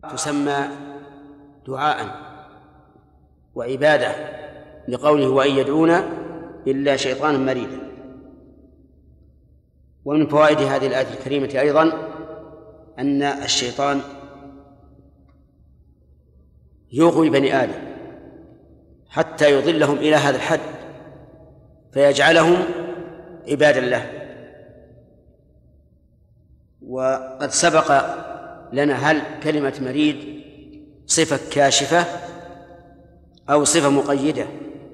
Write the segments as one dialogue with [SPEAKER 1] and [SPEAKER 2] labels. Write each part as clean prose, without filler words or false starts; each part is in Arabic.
[SPEAKER 1] تسمى دعاء وعبادة لقوله وإن يدعون إلا شيطانا مريدا. ومن فوائد هذه الآية الكريمة أيضا أن الشيطان يغوي بني آدم حتى يضلهم إلى هذا الحد فيجعلهم عبادا له. وقد سبق لنا هل كلمة مريد صفة كاشفة أو صفة مقيدة؟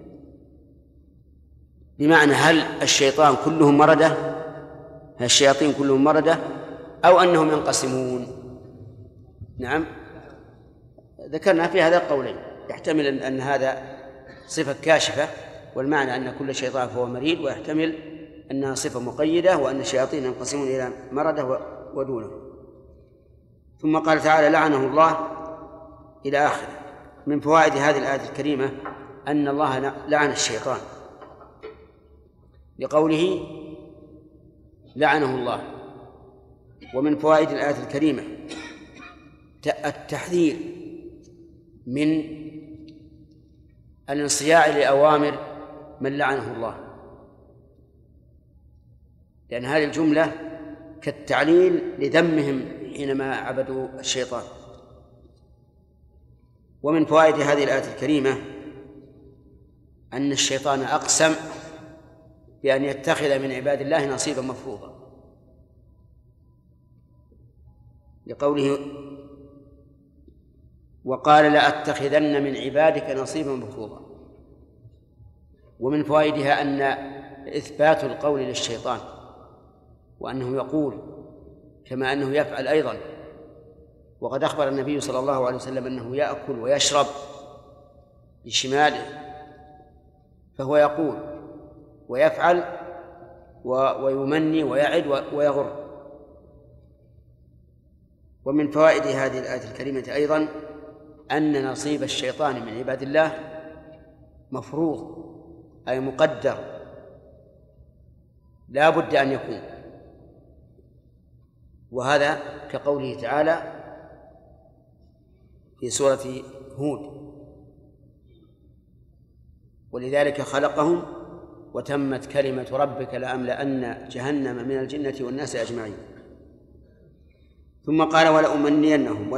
[SPEAKER 1] بمعنى هل الشيطان كلهم مردة، هل الشياطين كلهم مردة، أو أنهم ينقسمون؟ نعم، ذكرنا في هذا القولين، يحتمل أن هذا صفة كاشفة والمعنى أن كل شيطان فهو مريد، ويحتمل أنها صفة مقيدة وأن الشياطين ينقسمون إلى مردة ودونه. ثم قال تعالى لعنه الله إلى آخره. من فوائد هذه الآية الكريمة أن الله لعن الشيطان لقوله لعنه الله. ومن فوائد الآية الكريمة التحذير من الانصياع لأوامر من لعنه الله، لأن هذه الجملة كالتعليل لذمهم حينما عبدوا الشيطان. ومن فوائد هذه الآية الكريمة أن الشيطان أقسم بأن يتخذ من عباد الله نصيبا مفروضا لقوله وقال لأتخذن من عبادك نصيبا مفروضا. ومن فوائدها أن إثبات القول للشيطان وأنه يقول كما أنه يفعل أيضا. وقد أخبر النبي صلى الله عليه وسلم أنه يأكل ويشرب بشماله، فهو يقول ويفعل ويمني ويعد ويغر. ومن فوائد هذه الآية الكريمة أيضا أن نصيب الشيطان من عباد الله مفروض أي مقدر لا بد أن يكون، وهذا كقوله تعالى في سورة هود ولذلك خلقهم وتمت كلمة ربك لأملأن جهنم من الجنة والناس أجمعين. ثم قال ولأمنينهم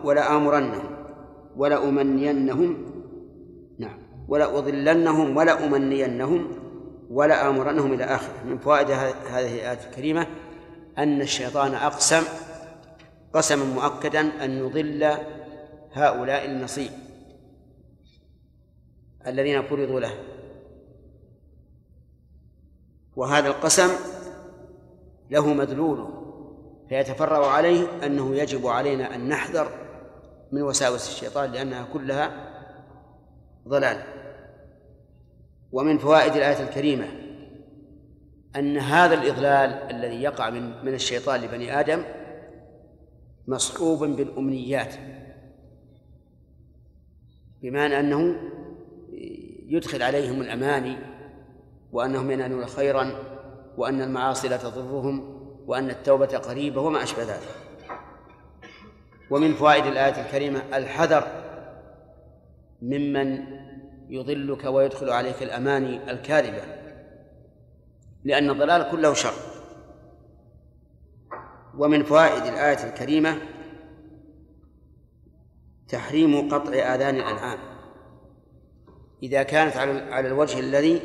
[SPEAKER 1] ولأمنينهم نعم ولأضلنهم ولأمنينهم ولآمرنهم إلى آخره. من فوائد هذه الآية الكريمة أن الشيطان أقسم قسما مؤكدا أن يضل هؤلاء النصيب الذين فرضوا له، وهذا القسم له مدلول فيتفرع عليه أنه يجب علينا أن نحذر من وساوس الشيطان لأنها كلها ضلال. ومن فوائد الآية الكريمة أن هذا الإضلال الذي يقع من الشيطان لبني آدم مصحوب بالأمنيات، بمعنى أنه يدخل عليهم الأماني وأنهم ينالون خيرا وأن المعاصي لا تضرهم وأن التوبة قريبة وما أشبه ذلك. ومن فوائد الآية الكريمة الحذر ممن يضلك ويدخل عليك الأماني الكاذبة، لأن الضلال كله شر. ومن فوائد الآية الكريمة تحريم قطع آذان الأنعام إذا كانت على الوجه الذي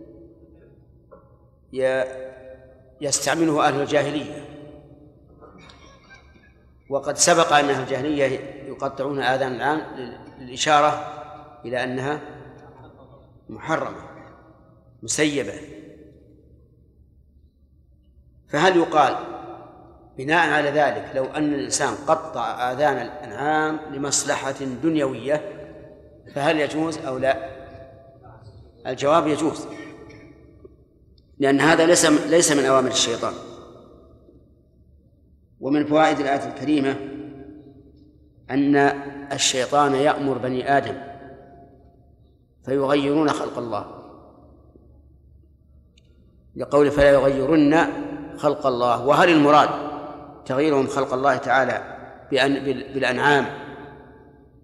[SPEAKER 1] يستعمله أهل الجاهلية. وقد سبق أن أهل الجاهلية يقطعون آذان الأنعام للإشارة إلى أنها محرمة مسيبة. فهل يقال بناء على ذلك لو أن الإنسان قطع آذان الأنعام لمصلحة دنيوية فهل يجوز أو لا؟ الجواب يجوز، لأن هذا ليس من أوامر الشيطان. ومن فوائد الآية الكريمة أن الشيطان يأمر بني آدم فيغيرون خلق الله لقول فلا يغيرن خلق الله. وهل المراد تغييرهم خلق الله تعالى بالأنعام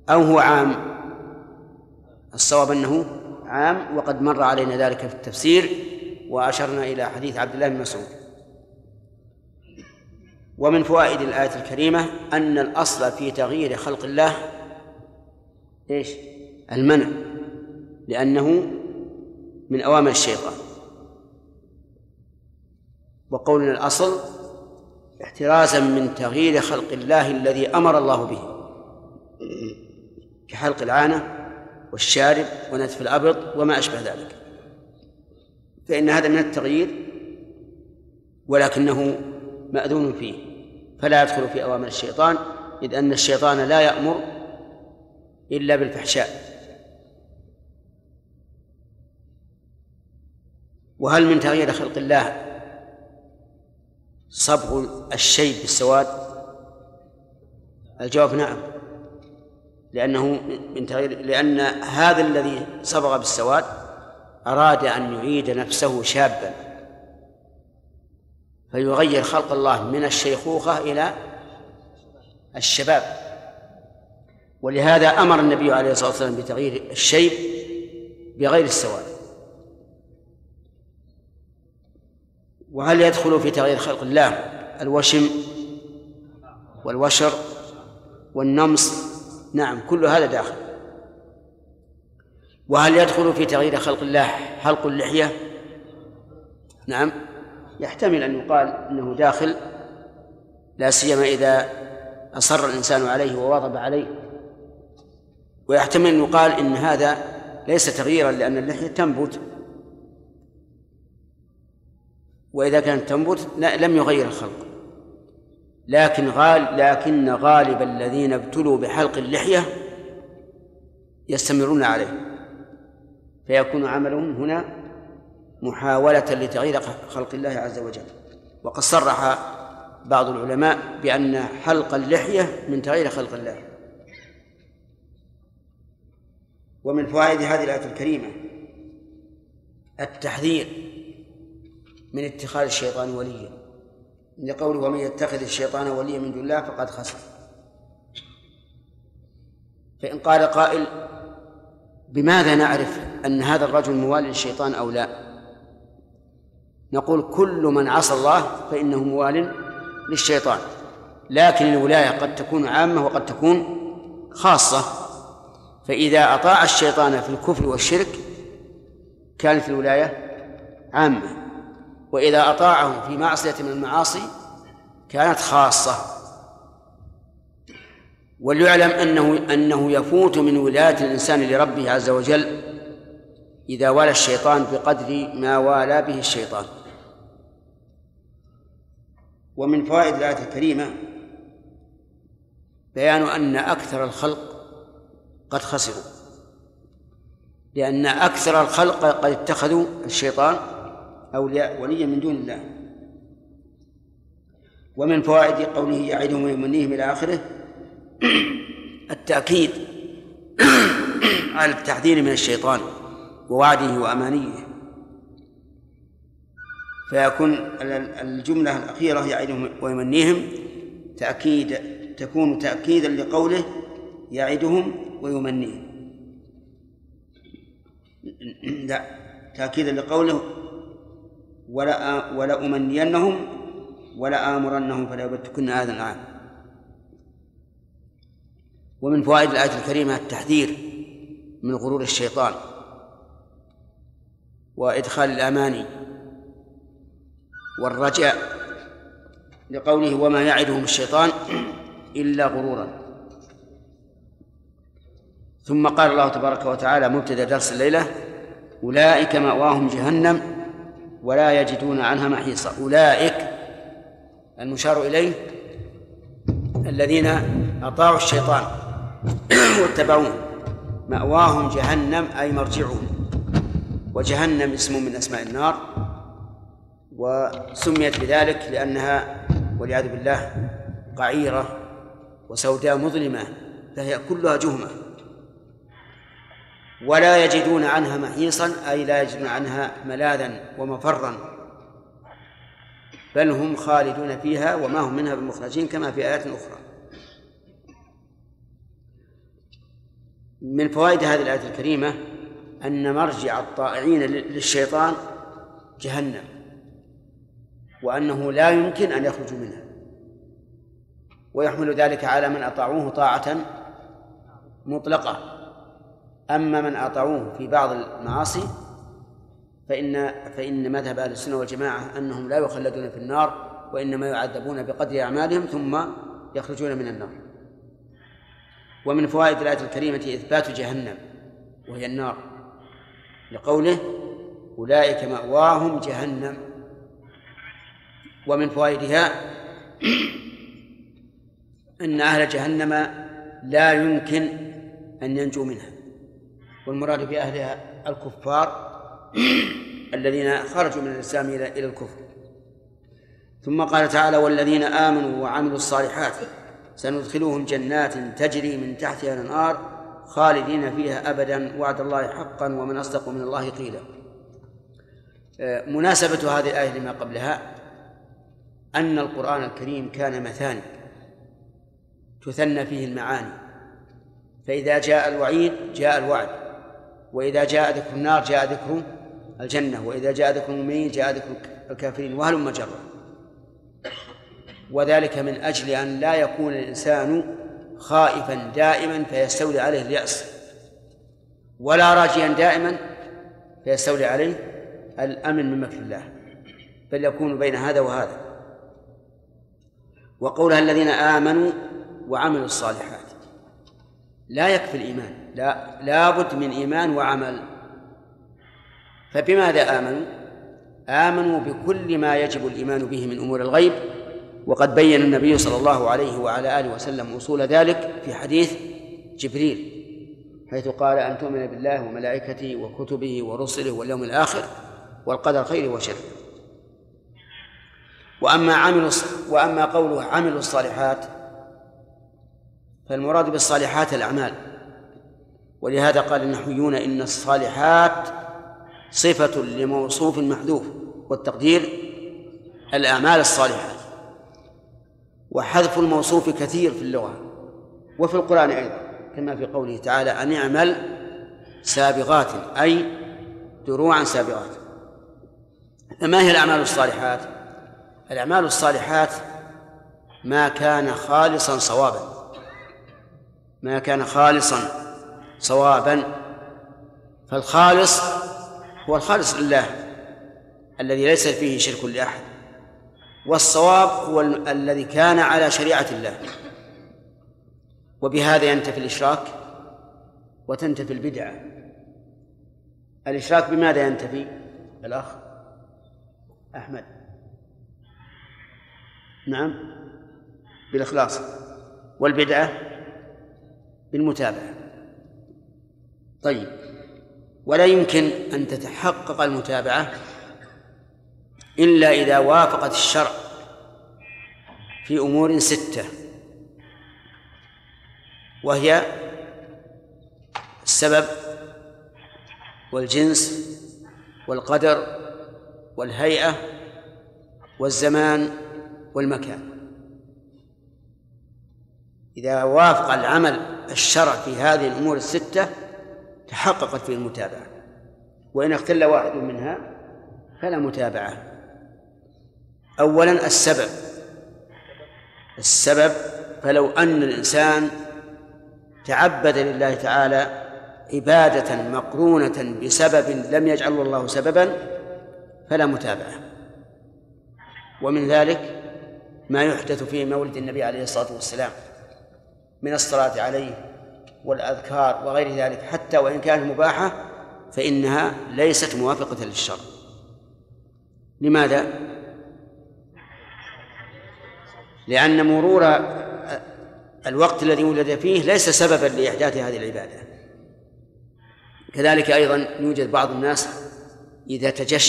[SPEAKER 1] أو هو عام؟ الصواب أنه عام، وقد مر علينا ذلك في التفسير وأشرنا إلى حديث عبد الله بن مسعود. ومن فوائد الآية الكريمة أن الأصل في تغيير خلق الله إيش؟ المنع، لأنه من أوامر الشيطان. وقولنا الأصل احترازا من تغيير خلق الله الذي أمر الله به، كحلق العانة والشارب ونتف الأبط وما أشبه ذلك، فإن هذا من التغيير ولكنه مأذون فيه، فلا يدخل في أوامر الشيطان، إذ أن الشيطان لا يأمر إلا بالفحشاء. وهل من تغيير خلق الله صبغ الشيب بالسواد؟ الجواب نعم، لأنه من تغيير، لأن هذا الذي صبغ بالسواد أراد أن يعيد نفسه شابا، فيغير خلق الله من الشيخوخة إلى الشباب. ولهذا أمر النبي عليه الصلاة والسلام بتغيير الشيب بغير السواد. وهل يدخل في تغيير خلق الله الوشم والوشر والنمص؟ نعم، كل هذا داخل. وهل يدخل في تغيير خلق الله حلق اللحية؟ نعم، يحتمل أن يقال إنه داخل، لا سيما إذا أصر الإنسان عليه وواظب عليه. ويحتمل أن يقال إن هذا ليس تغييرا، لأن اللحية تنبت، وإذا كانت تنبت لم يغير الخلق. لكن غالب الذين ابتلوا بحلق اللحية يستمرون عليه، فيكون عملهم هنا محاولة لتغيير خلق الله عز وجل. وقد صرح بعض العلماء بأن حلق اللحية من تغيير خلق الله. ومن فوائد هذه الآية الكريمة التحذير من اتخاذ الشيطان وليا، لقوله ومن يتخذ الشيطان وليا من دون الله فقد خسر. فإن قال قائل بماذا نعرف أن هذا الرجل موالي للشيطان أو لا؟ نقول كل من عصى الله فإنه موال للشيطان، لكن الولاية قد تكون عامة وقد تكون خاصة. فإذا أطاع الشيطان في الكفر والشرك كانت الولاية عامة، وإذا أطاعه في معصية من المعاصي كانت خاصة. وليعلم أنه يفوت من ولاية الإنسان لربه عز وجل إذا والى الشيطان بقدر ما والى به الشيطان. ومن فوائد الآية الكريمة بيان أن أكثر الخلق قد خسروا، لأن أكثر الخلق قد اتخذوا الشيطان أولياء وليا من دون الله. ومن فوائد قوله يعدهم ويمنيهم إلى آخره التأكيد على التحذير من الشيطان ووعده وأمانيه، فيكون الجملة الأخيرة يعدهم ويمنيهم تكون تأكيدا لقوله يعدهم ويمنيهم، لا، تأكيدا لقوله ولا أمنينهم ولا آمرنهم فلا يبتكن هذا العام. ومن فوائد الآية الكريمة التحذير من غرور الشيطان وإدخال الأماني والرجاء، لقوله وما يعدهم الشيطان إلا غرورا. ثم قال الله تبارك وتعالى مبتدأ درس الليلة أولئك مأواهم جهنم ولا يجدون عنها محيصا. أولئك المشار إليه الذين أطاعوا الشيطان واتبعوه، مأواهم جهنم أي مرجعهم، وجهنم اسم من أسماء النار، وسميت بذلك لأنها والعياذ بالله قعيرة وسوداء مظلمة، فهي كلها جهمة. ولا يجدون عنها محيصا أي لا يجدون عنها ملاذا ومفرا، بل هم خالدون فيها وما هم منها بمخرجين، كما في آيات أخرى. من فوائد هذه الآية الكريمة أن مرجع الطائعين للشيطان جهنم، وأنه لا يمكن أن يخرجوا منها، ويحمل ذلك على من أطاعوه طاعة مطلقة. أما من أطاعوه في بعض المعاصي فإن مذهب أهل السنة والجماعة أنهم لا يخلدون في النار، وإنما يعذبون بقدر أعمالهم ثم يخرجون من النار. ومن فوائد الآية الكريمة إثبات جهنم وهي النار، لقوله أولئك مأواهم جهنم. ومن فوائدها أن أهل جهنم لا يمكن أن ينجوا منها، والمراد بأهلها الكفار الذين خرجوا من الإسلام إلى الكفر. ثم قال تعالى والذين آمنوا وعملوا الصالحات سندخلهم جنات تجري من تحتها الأنهار خالدين فيها أبدا وعد الله حقا ومن أصدق من الله قيلا. مناسبة هذه الآية لما قبلها أن القرآن الكريم كان مثاني تثنى فيه المعاني، فإذا جاء الوعيد جاء الوعد، وإذا جاء ذكر النار جاء ذكر الجنة، وإذا جاء ذكر المؤمنين جاء ذكر الكافرين، وهلم جرا. وذلك من أجل أن لا يكون الإنسان خائفا دائما فيستولي عليه اليأس، ولا راجيا دائما فيستولي عليه الأمن من مكر الله، بل يكون بين هذا وهذا. وقولها الذين آمنوا وعملوا الصالحات، لا يكفي الإيمان، لا بد من إيمان وعمل. فبماذا آمنوا؟ آمنوا بكل ما يجب الإيمان به من أمور الغيب، وقد بين النبي صلى الله عليه وعلى آله وسلم أصول ذلك في حديث جبريل، حيث قال أن تؤمن بالله وملائكته وكتبه ورسله واليوم الآخر والقدر خيره وشره. وأما قوله عملوا الصالحات فالمراد بالصالحات الأعمال، ولهذا قال النحويون إن الصالحات صفة لموصوف محذوف، والتقدير الأعمال الصالحات. وحذف الموصوف كثير في اللغة وفي القرآن أيضا، كما في قوله تعالى أن اعمل سابغات أي دروعا سابغات. فما هي الأعمال الصالحات؟ الأعمال الصالحات ما كان خالصا صوابا، ما كان خالصا صوابا. فالخالص هو الخالص لله الذي ليس فيه شرك لأحد، والصواب هو الذي كان على شريعة الله. وبهذا ينتفي الإشراك وتنتفي البدعة. الإشراك بماذا ينتفي الأخ أحمد؟ نعم، بالإخلاص. والبدعة بالمتابعة. طيب، ولا يمكن أن تتحقق المتابعة إلا إذا وافقت الشرع في أمور 6، وهي السبب والجنس والقدر والهيئة والزمان والمكان. إذا وافق العمل الشرع في هذه الأمور 6 تحققت فيه المتابعة، وإن اختل واحد منها فلا متابعة. أولا السبب، فلو أن الإنسان تعبد لله تعالى عبادة مقرونة بسبب لم يجعله الله سببا فلا متابعة. ومن ذلك ما يحدث في مولد النبي عليه الصلاة والسلام من الصلاة عليه والأذكار وغير ذلك، حتى وإن كانت مباحة فإنها ليست موافقة للشرع. لماذا؟ لأن مرور الوقت الذي ولد فيه ليس سببا لإحداث هذه العبادة. كذلك أيضا يوجد بعض الناس إذا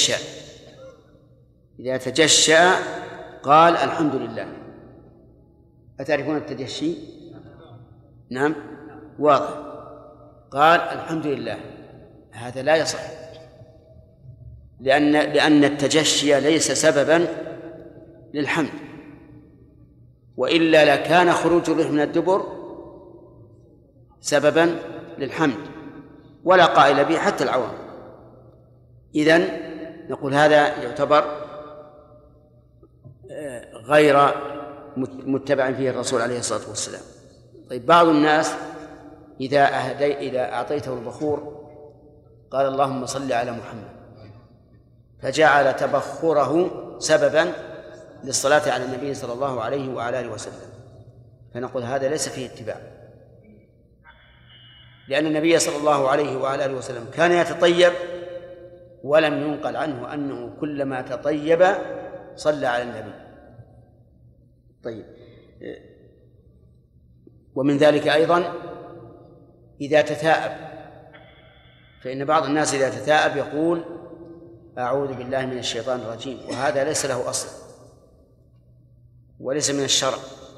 [SPEAKER 1] تجشأ قال الحمد لله. أتعرفون التجشي؟ نعم، واضح. قال الحمد لله، هذا لا يصح، لأن التجشي ليس سببا للحمد، وإلا لكان خروج الريح من الدبر سببا للحمد ولا قائل به حتى العوام. إذن نقول هذا يعتبر غير متبع فيه الرسول عليه الصلاة والسلام. طيب بعض الناس إذا أعطيته البخور قال اللهم صل على محمد، فجعل تبخره سببا للصلاة على النبي صلى الله عليه وعلى آله وسلم، فنقول هذا ليس فيه اتباع، لأن النبي صلى الله عليه وعلى آله وسلم كان يتطيب ولم ينقل عنه أنه كلما تطيب صلى على النبي. طيب، ومن ذلك أيضا إذا تثاءب، فإن بعض الناس إذا تثاءب يقول أعوذ بالله من الشيطان الرجيم، وهذا ليس له أصل وليس من الشرع،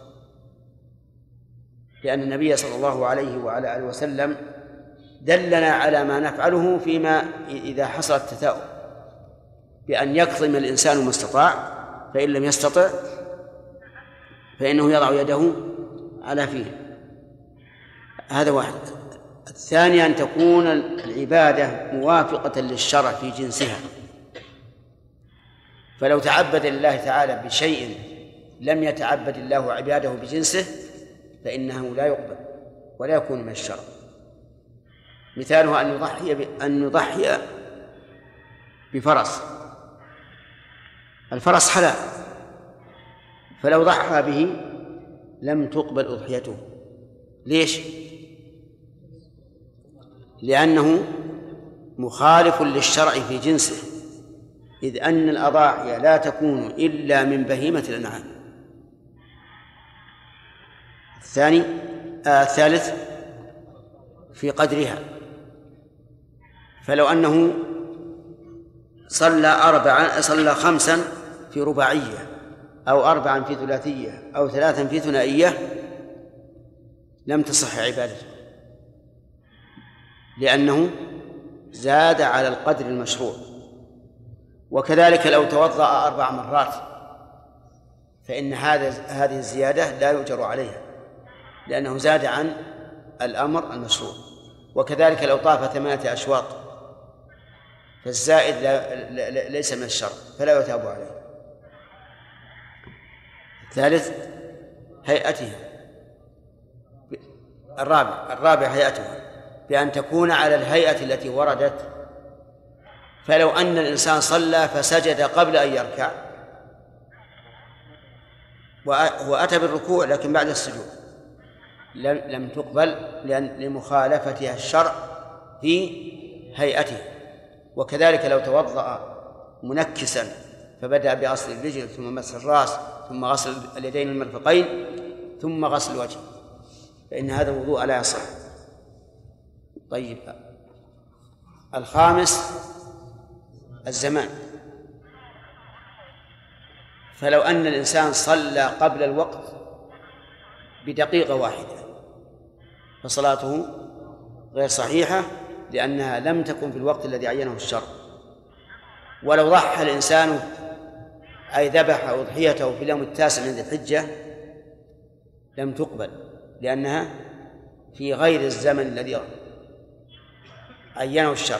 [SPEAKER 1] لأن النبي صلى الله عليه وعلى آله وسلم دلنا على ما نفعله فيما إذا حصل التثاؤب، بأن يكظم الإنسان ما استطاع، فإن لم يستطع فإنه يضع يده على فيه. هذا واحد. الثاني أن تكون العبادة موافقة للشرع في جنسها، فلو تعبد لله تعالى بشيء لم يتعبد الله عباده بجنسه فإنه لا يقبل ولا يكون من الشرع. مثاله أن يضحي بفرس، الفرس حلال، فلو ضحى به لم تقبل أضحيته. ليش؟ لأنه مخالف للشرع في جنسه، إذ أن الأضاحي لا تكون إلا من بهيمة الأنعام. الثالث في قدرها، فلو أنه صلى 5 في رباعية أو 4 في ثلاثية أو 3 في ثنائية لم تصح عبادته، لأنه زاد على القدر المشروع. وكذلك لو توضأ 4 مرات فإن هذه الزيادة لا يؤجر عليها، لأنه زاد عن الأمر المشروع. وكذلك لو طاف 8 أشواط فالزائد ليس من الشرع فلا يتاب عليه. الثالث هيئتها. الرابع هيئتها، بأن تكون على الهيئة التي وردت. فلو أن الإنسان صلى فسجد قبل أن يركع وأتى بالركوع لكن بعد السجود لم تقبل لمخالفتها الشرع في هيئته. وكذلك لو توضأ منكسا فبدأ بغسل الرجل ثم مسح الرأس ثم غسل اليدين المرفقين ثم غسل الوجه فإن هذا الوضوء لا يصح. طيب، الخامس الزمان. فلو أن الإنسان صلى قبل الوقت بدقيقة واحدة فصلاته غير صحيحة، لأنها لم تكن في الوقت الذي عينه الشرع. ولو ضحى الإنسان أي ذبح أضحيته في اليوم 9 من ذي الحجة لم تقبل، لأنها في غير الزمن الذي عينه الشرع.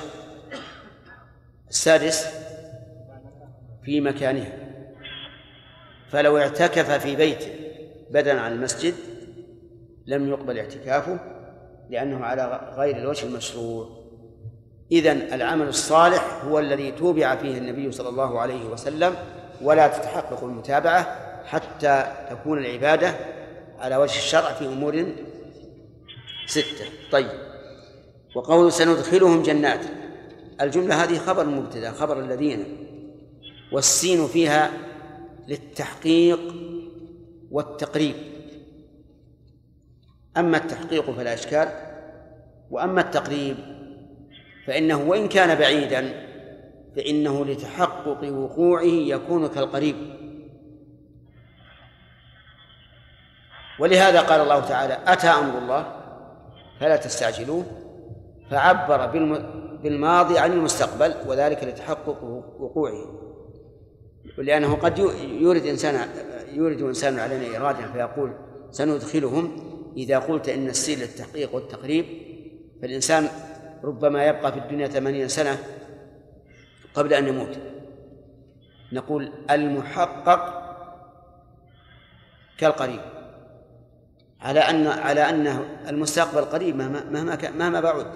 [SPEAKER 1] السادس في مكانها، فلو اعتكف في بيته بدلا عن المسجد لم يقبل اعتكافه، لأنه على غير الوجه المشروع. إذن العمل الصالح هو الذي توبع فيه النبي صلى الله عليه وسلم، ولا تتحقق المتابعة حتى تكون العبادة على وجه الشرع في أمور 6. طيب، وقول سندخلهم جنات، الجملة هذه خبر مبتدأ، خبر الذين، والسين فيها للتحقيق والتقريب. أما التحقيق فلا إشكال، وأما التقريب فإنه وإن كان بعيدا فإنه لتحقق وقوعه يكون كالقريب. ولهذا قال الله تعالى أتى أمر الله فلا تستعجلوه، فعبر بالماضي عن المستقبل، وذلك لتحقق وقوعه، لأنه قد يورد إنسان علينا إرادة فيقول سندخلهم. إذا قلت إن السين للتحقيق والتقريب فالإنسان ربما يبقى في الدنيا 80 سنة قبل أن يموت. نقول المحقق كالقريب، على أن المستقبل قريب مهما بعد.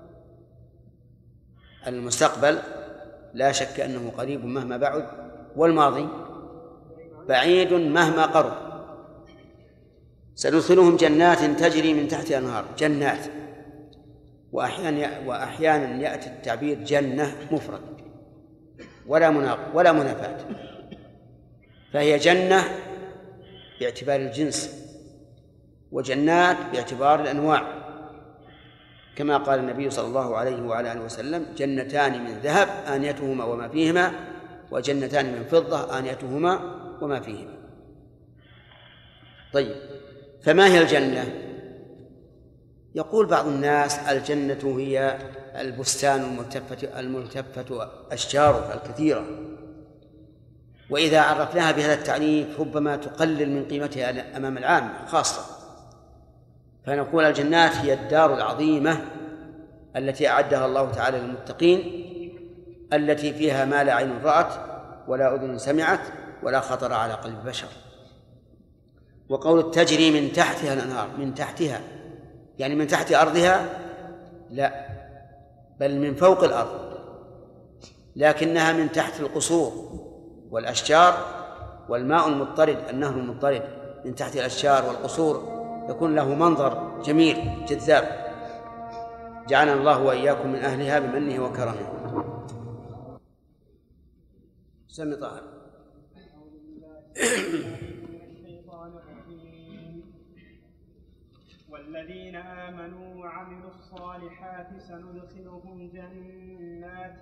[SPEAKER 1] المستقبل لا شك أنه قريب مهما بعد، والماضي بعيد مهما قرب. سندخلهم جنات تجري من تحتها الأنهار. جنات، وأحيانا يأتي التعبير جنة مفرد ولا منافاة، فهي جنة باعتبار الجنس، وجنات باعتبار الأنواع، كما قال النبي صلى الله عليه وعلى آله وسلم: جنتان من ذهب آنيتهما وما فيهما، وجنتان من فضة آنيتهما وما فيهما. طيب، فما هي الجنة؟ يقول بعض الناس: الجنة هي البستان الملتفة أشجاره الكثيرة، وإذا عرفناها بهذا التعريف ربما تقلل من قيمتها أمام العامة خاصة. فنقول الجنات هي الدار العظيمة التي أعدها الله تعالى للمتقين، التي فيها ما لا عين رأت ولا أذن سمعت ولا خطر على قلب بشر. وقول تجري من تحتها الأنهار، من تحتها يعني من تحت أرضها؟ لا، بل من فوق الأرض، لكنها من تحت القصور والأشجار والماء المضطرد، النهر المضطرد من تحت الأشجار والقصور يكون له منظر جميل جذاب. جعلنا الله وإياكم من أهلها بمنه وكرمه. سمي طاهر.
[SPEAKER 2] والذين آمنوا وعملوا الصالحات سندخلهم جنات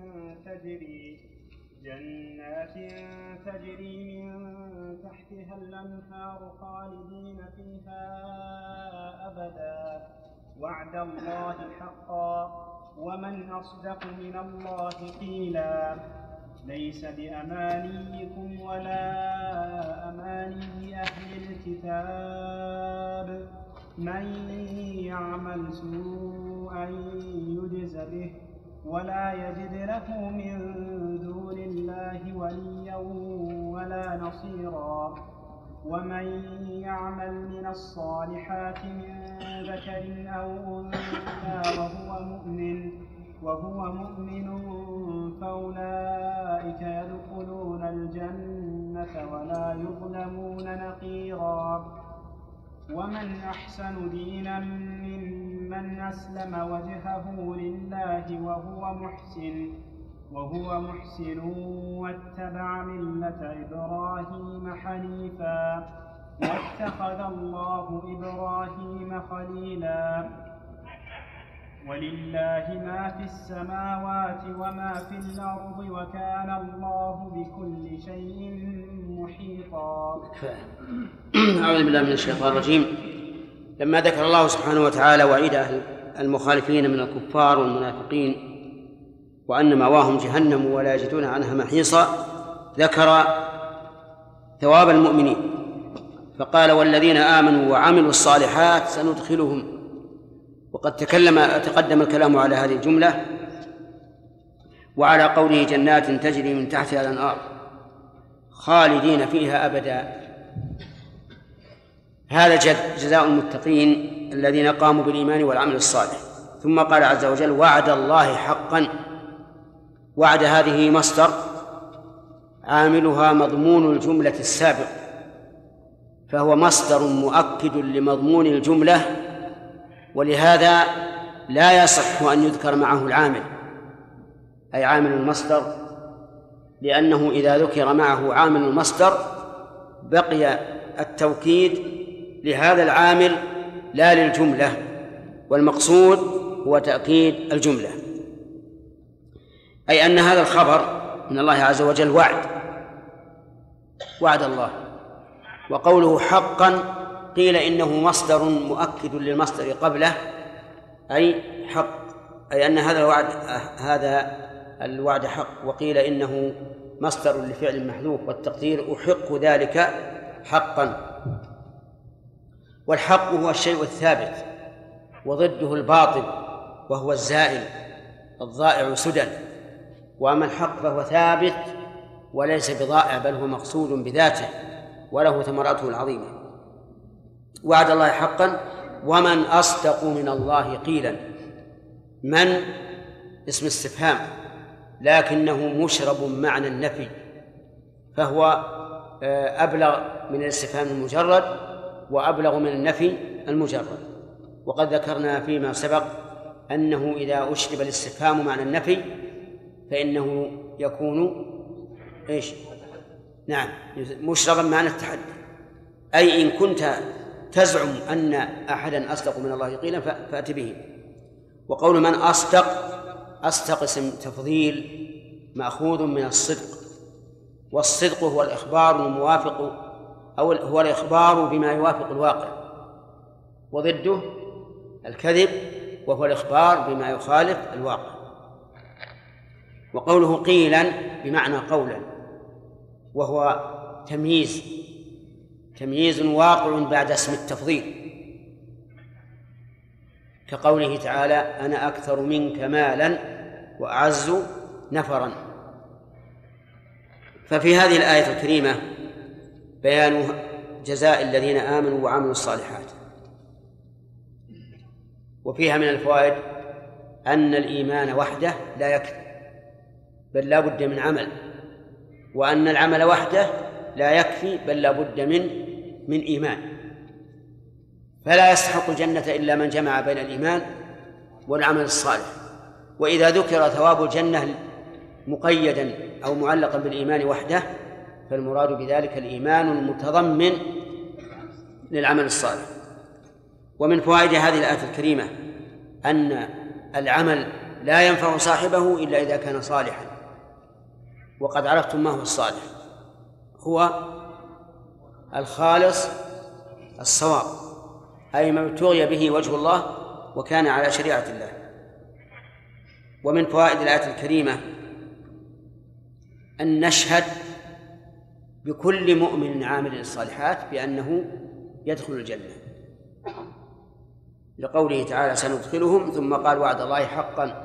[SPEAKER 2] تجري من تحتها الأنهار خالدين فيها أبدا، وعد الله حقا، ومن أصدق من الله قيلا. ليس بأمانيكم ولا أماني أهل الكتاب، من يعمل سوءا يجز به ولا يجد له من دون الله وليا ولا نصيرا. ومن يعمل من الصالحات من ذكر أو أنثى وهو مؤمن فأولئك يدخلون الجنة ولا يظلمون نقيرا. ومن أحسن دينا ممن أسلم وجهه لله وهو محسن واتبع ملة إبراهيم حنيفا واتخذ الله إبراهيم خليلا. ولله ما في السماوات وما في الأرض وكان الله بكل شيء محيطا.
[SPEAKER 1] أعوذ بالله من الشيطان الرجيم. لما ذكر الله سبحانه وتعالى وعيد أهل المخالفين من الكفار والمنافقين وأن مأواهم جهنم ولا يجدون عنها محيصا، ذكر ثواب المؤمنين فقال: والذين آمنوا وعملوا الصالحات سندخلهم. وقد تقدم الكلام على هذه الجملة وعلى قوله جنات تجري من تحتها الأنهار خالدين فيها أبدا. هذا جزاء المتقين الذين قاموا بالإيمان والعمل الصالح. ثم قال عز وجل: وعد الله حقا. وعد هذه مصدر عاملها مضمون الجملة السابق، فهو مصدر مؤكد لمضمون الجملة، ولهذا لا يصح أن يذكر معه العامل أي عامل المصدر، لأنه إذا ذكر معه عامل المصدر بقي التوكيد لهذا العامل لا للجملة، والمقصود هو تأكيد الجملة، أي أن هذا الخبر من الله عز وجل وعد الله. وقوله حقا قيل إنه مصدر مؤكد للمصدر قبله أي حق، أي أن هذا الوعد حق. وقيل إنه مصدر لفعل محذوف والتقدير أحق ذلك حقا. والحق هو الشيء الثابت وضده الباطل وهو الزائل الضائع سدى، وأما الحق فهو ثابت وليس بضائع بل هو مقصود بذاته وله ثمراته العظيمة. وعد الله حقا ومن أصدق من الله قيلا. من اسم استفهام لكنه مشرب معنى النفي، فهو أبلغ من الاستفهام المجرد وأبلغ من النفي المجرد. وقد ذكرنا فيما سبق أنه إذا أشرب الاستفهام معنى النفي فإنه يكون إيش؟ نعم، مشربا معنى التحدي، أي إن كنت تزعم أن أحدا أصدق من الله قيلا فأت به. وقول من أصدق، أصدق اسم تفضيل مأخوذ من الصدق، والصدق هو الإخبار الموافق أو هو الإخبار بما يوافق الواقع، وضده الكذب وهو الإخبار بما يخالف الواقع. وقوله قيلا بمعنى قولا، وهو تمييز واقع بعد اسم التفضيل، كقوله تعالى أنا أكثر منك مالا وأعز نفرا. ففي هذه الآية الكريمة بيان جزاء الذين آمنوا وعملوا الصالحات، وفيها من الفوائد أن الإيمان وحده لا يكفي بل لا بد من عمل، وأن العمل وحده لا يكفي بل لا بد من إيمان، فلا يستحق الجنة إلا من جمع بين الإيمان والعمل الصالح. وإذا ذكر ثواب الجنة مقيدا أو معلقا بالإيمان وحده فالمراد بذلك الإيمان المتضمن للعمل الصالح. ومن فوائد هذه الآية الكريمة أن العمل لا ينفع صاحبه إلا إذا كان صالحا. وقد عرفتم ما هو الصالح، هو الخالص الصواب، أي ما ابتغي به وجه الله وكان على شريعة الله. ومن فوائد الآية الكريمة أن نشهد بكل مؤمن عامل للصالحات بأنه يدخل الجنة، لقوله تعالى سندخلهم، ثم قال وعد الله حقا،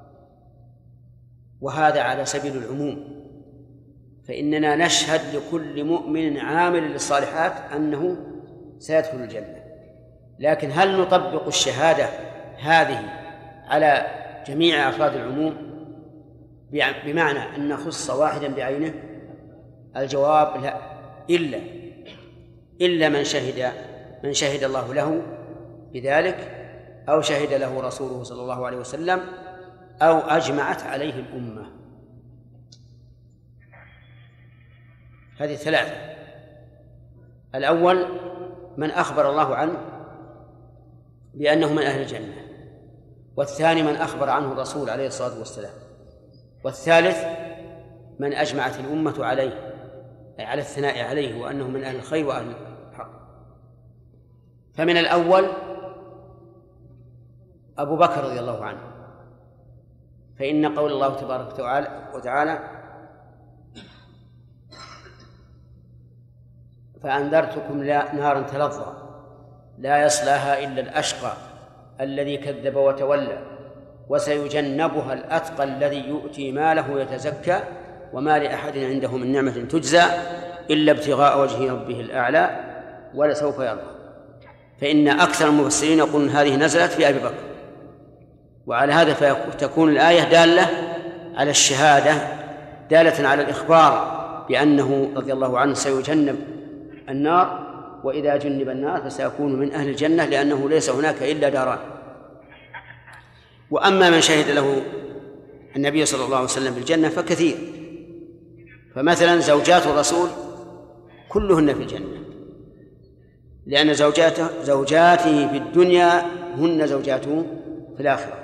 [SPEAKER 1] وهذا على سبيل العموم، فإننا نشهد لكل مؤمن عامل للصالحات أنه سيدخل الجنة. لكن هل نطبق الشهادة هذه على جميع أفراد العموم بمعنى أن نخص واحدا بعينه؟ الجواب لا، إلا من شهد الله له بذلك أو شهد له رسوله صلى الله عليه وسلم أو أجمعت عليه الأمة. هذه ثلاثة: الأول من أخبر الله عنه بأنه من أهل الجنة، والثاني من أخبر عنه الرسول عليه الصلاة والسلام، والثالث من أجمعت الأمة عليه، أي على الثناء عليه وأنه من أهل الخير وأهل الحق. فمن الأول أبو بكر رضي الله عنه، فإن قول الله تبارك وتعالى فأنذرتكم نارا تلظى لا يصلاها إلا الأشقى الذي كذب وتولى وسيجنبها الأتقى الذي يؤتي ماله يتزكى وما لأحد عنده من نعمة تجزى إلا ابتغاء وجه ربه الأعلى ولسوف يرضى. فإن أكثر المفسرين يقولون هذه نزلت في أبي بكر، وعلى هذا فتكون الآية دالة على الشهادة، دالة على الإخبار بأنه رضي الله عنه سيجنب النار، وإذا جنب النار فسيكون من أهل الجنة، لأنه ليس هناك إلا داران. وأما من شهد له النبي صلى الله عليه وسلم بالجنة فكثير، فمثلا زوجات الرسول كلهن في الجنة، لأن زوجاته في الدنيا هن زوجاته في الآخرة.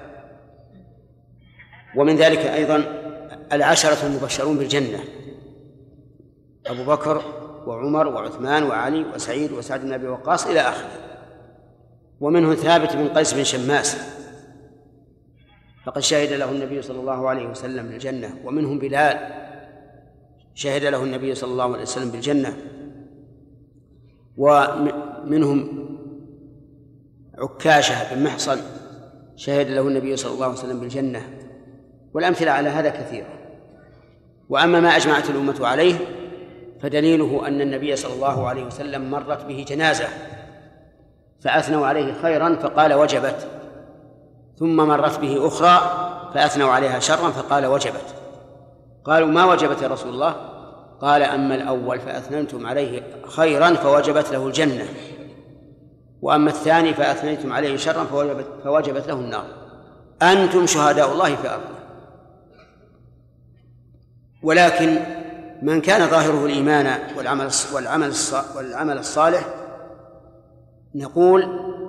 [SPEAKER 1] ومن ذلك أيضا العشرة المبشرون بالجنة: أبو بكر وعمر وعثمان وعلي وسعيد وسعد بن أبي وقاص إلى آخره. ومنه ثابت بن قيس بن شماس فقد شهد له النبي صلى الله عليه وسلم بالجنة. ومنهم بلال شهد له النبي صلى الله عليه وسلم بالجنة. ومنهم عكاشة بن محصن شهد له النبي صلى الله عليه وسلم بالجنة، والأمثلة على هذا كثيرة. وأما ما أجمعت الأمة عليه فدليله أن النبي صلى الله عليه وسلم مرت به جنازة فأثنوا عليه خيرا فقال وجبت، ثم مرت به أخرى فأثنوا عليها شرا فقال وجبت. قالوا ما وجبت يا رسول الله؟ قال أما الأول فأثننتم عليه خيرا فوجبت له الجنة، وأما الثاني فأثنيتم عليه شرا فوجبت له النار. أنتم شهداء الله في أرضه. ولكن من كان ظاهره الإيمان والعمل الصالح نقول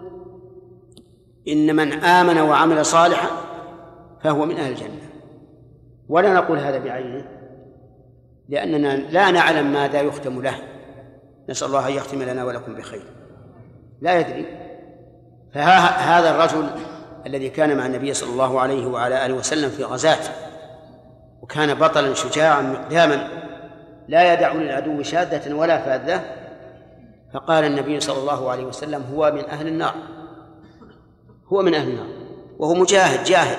[SPEAKER 1] إن من آمن وعمل صالحا فهو من أهل الجنة، ولا نقول هذا بعينه لأننا لا نعلم ماذا يختم له، نسأل الله أن يختم لنا ولكم بخير، لا يدري. فهذا الرجل الذي كان مع النبي صلى الله عليه وعلى آله وسلم في غزاة، وكان بطلا شجاعا مقداما لا يدع للعدو شاذة ولا فاذة، فقال النبي صلى الله عليه وسلم هو من أهل النار، هو من أهل النار، وهو مجاهد جاهد.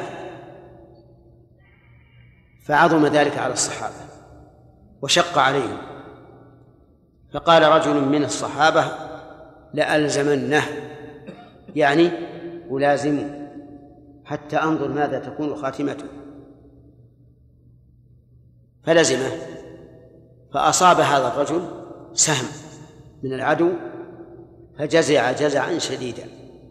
[SPEAKER 1] فعظم ذلك على الصحابة وشق عليهم، فقال رجل من الصحابة لألزمنه، يعني ألازمه حتى أنظر ماذا تكون خاتمته، فلزمه. فأصاب هذا الرجل سهم من العدو فجزع جزعا شديدا،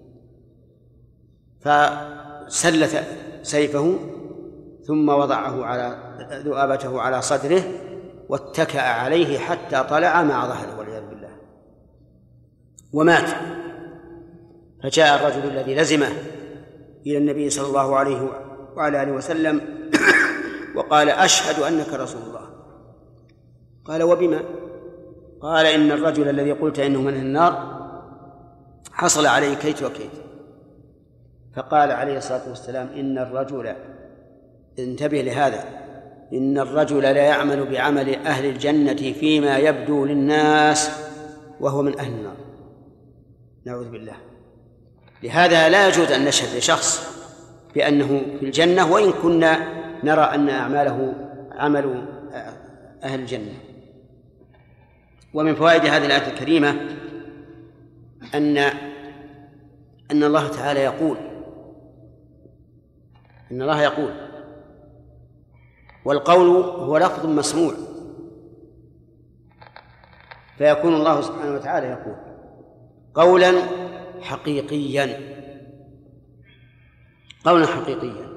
[SPEAKER 1] فسلت سيفه ثم وضعه على ذؤابته على صدره واتكأ عليه حتى طلع مع ظهره والعياذ بالله ومات. فجاء الرجل الذي لزمه إلى النبي صلى الله عليه وعلى آله وسلم وقال أشهد أنك رسول الله. قال وبما؟ قال إن الرجل الذي قلت إنه من النار حصل عليه كيت وكيت. فقال عليه الصلاة والسلام إن الرجل، انتبه لهذا، إن الرجل لا يعمل بعمل أهل الجنة فيما يبدو للناس وهو من أهل النار، نعوذ بالله. لهذا لا يجوز أن نشهد لشخص بأنه في الجنة وإن كنا نرى أن أعماله عمل أهل الجنة. ومن فوائد هذه الآية الكريمة أن الله تعالى يقول والقول هو لفظ مسموع، فيكون الله سبحانه وتعالى يقول قولا حقيقيا، قولا حقيقيا.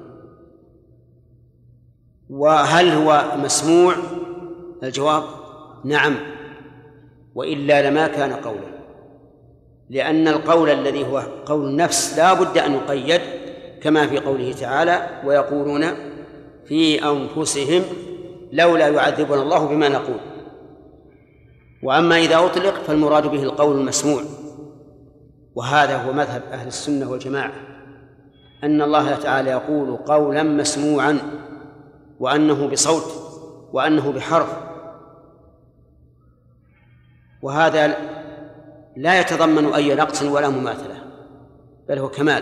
[SPEAKER 1] وهل هو مسموع؟ الجواب نعم، وإلا لما كان قولا، لأن القول الذي هو قول النفس لا بد أن يقيد، كما في قوله تعالى ويقولون في أنفسهم لولا يعذبنا الله بما نقول. وأما إذا أطلق فالمراد به القول المسموع، وهذا هو مذهب أهل السنة والجماعة، أن الله تعالى يقول قولا مسموعا، وأنه بصوت وأنه بحرف، وهذا لا يتضمن أي نقص ولا مماثلة، بل هو كمال.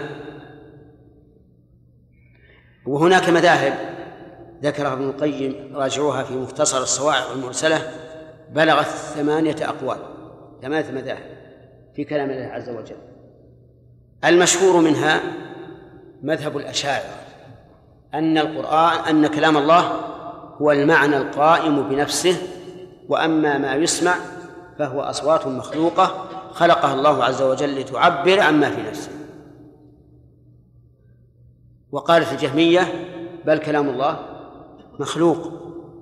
[SPEAKER 1] وهناك مذاهب ذكرها ابن القيم راجعوها في مختصر الصواعق المرسلة، بلغت 8 أقوال، 8 مذاهب في كلام الله عز وجل. المشهور منها مذهب الأشاعرة، أن كلام الله هو المعنى القائم بنفسه، وأما ما يسمع فهو أصوات مخلوقة خلقها الله عز وجل لتعبر عما في نفسه. وقالت الجهمية بل كلام الله مخلوق،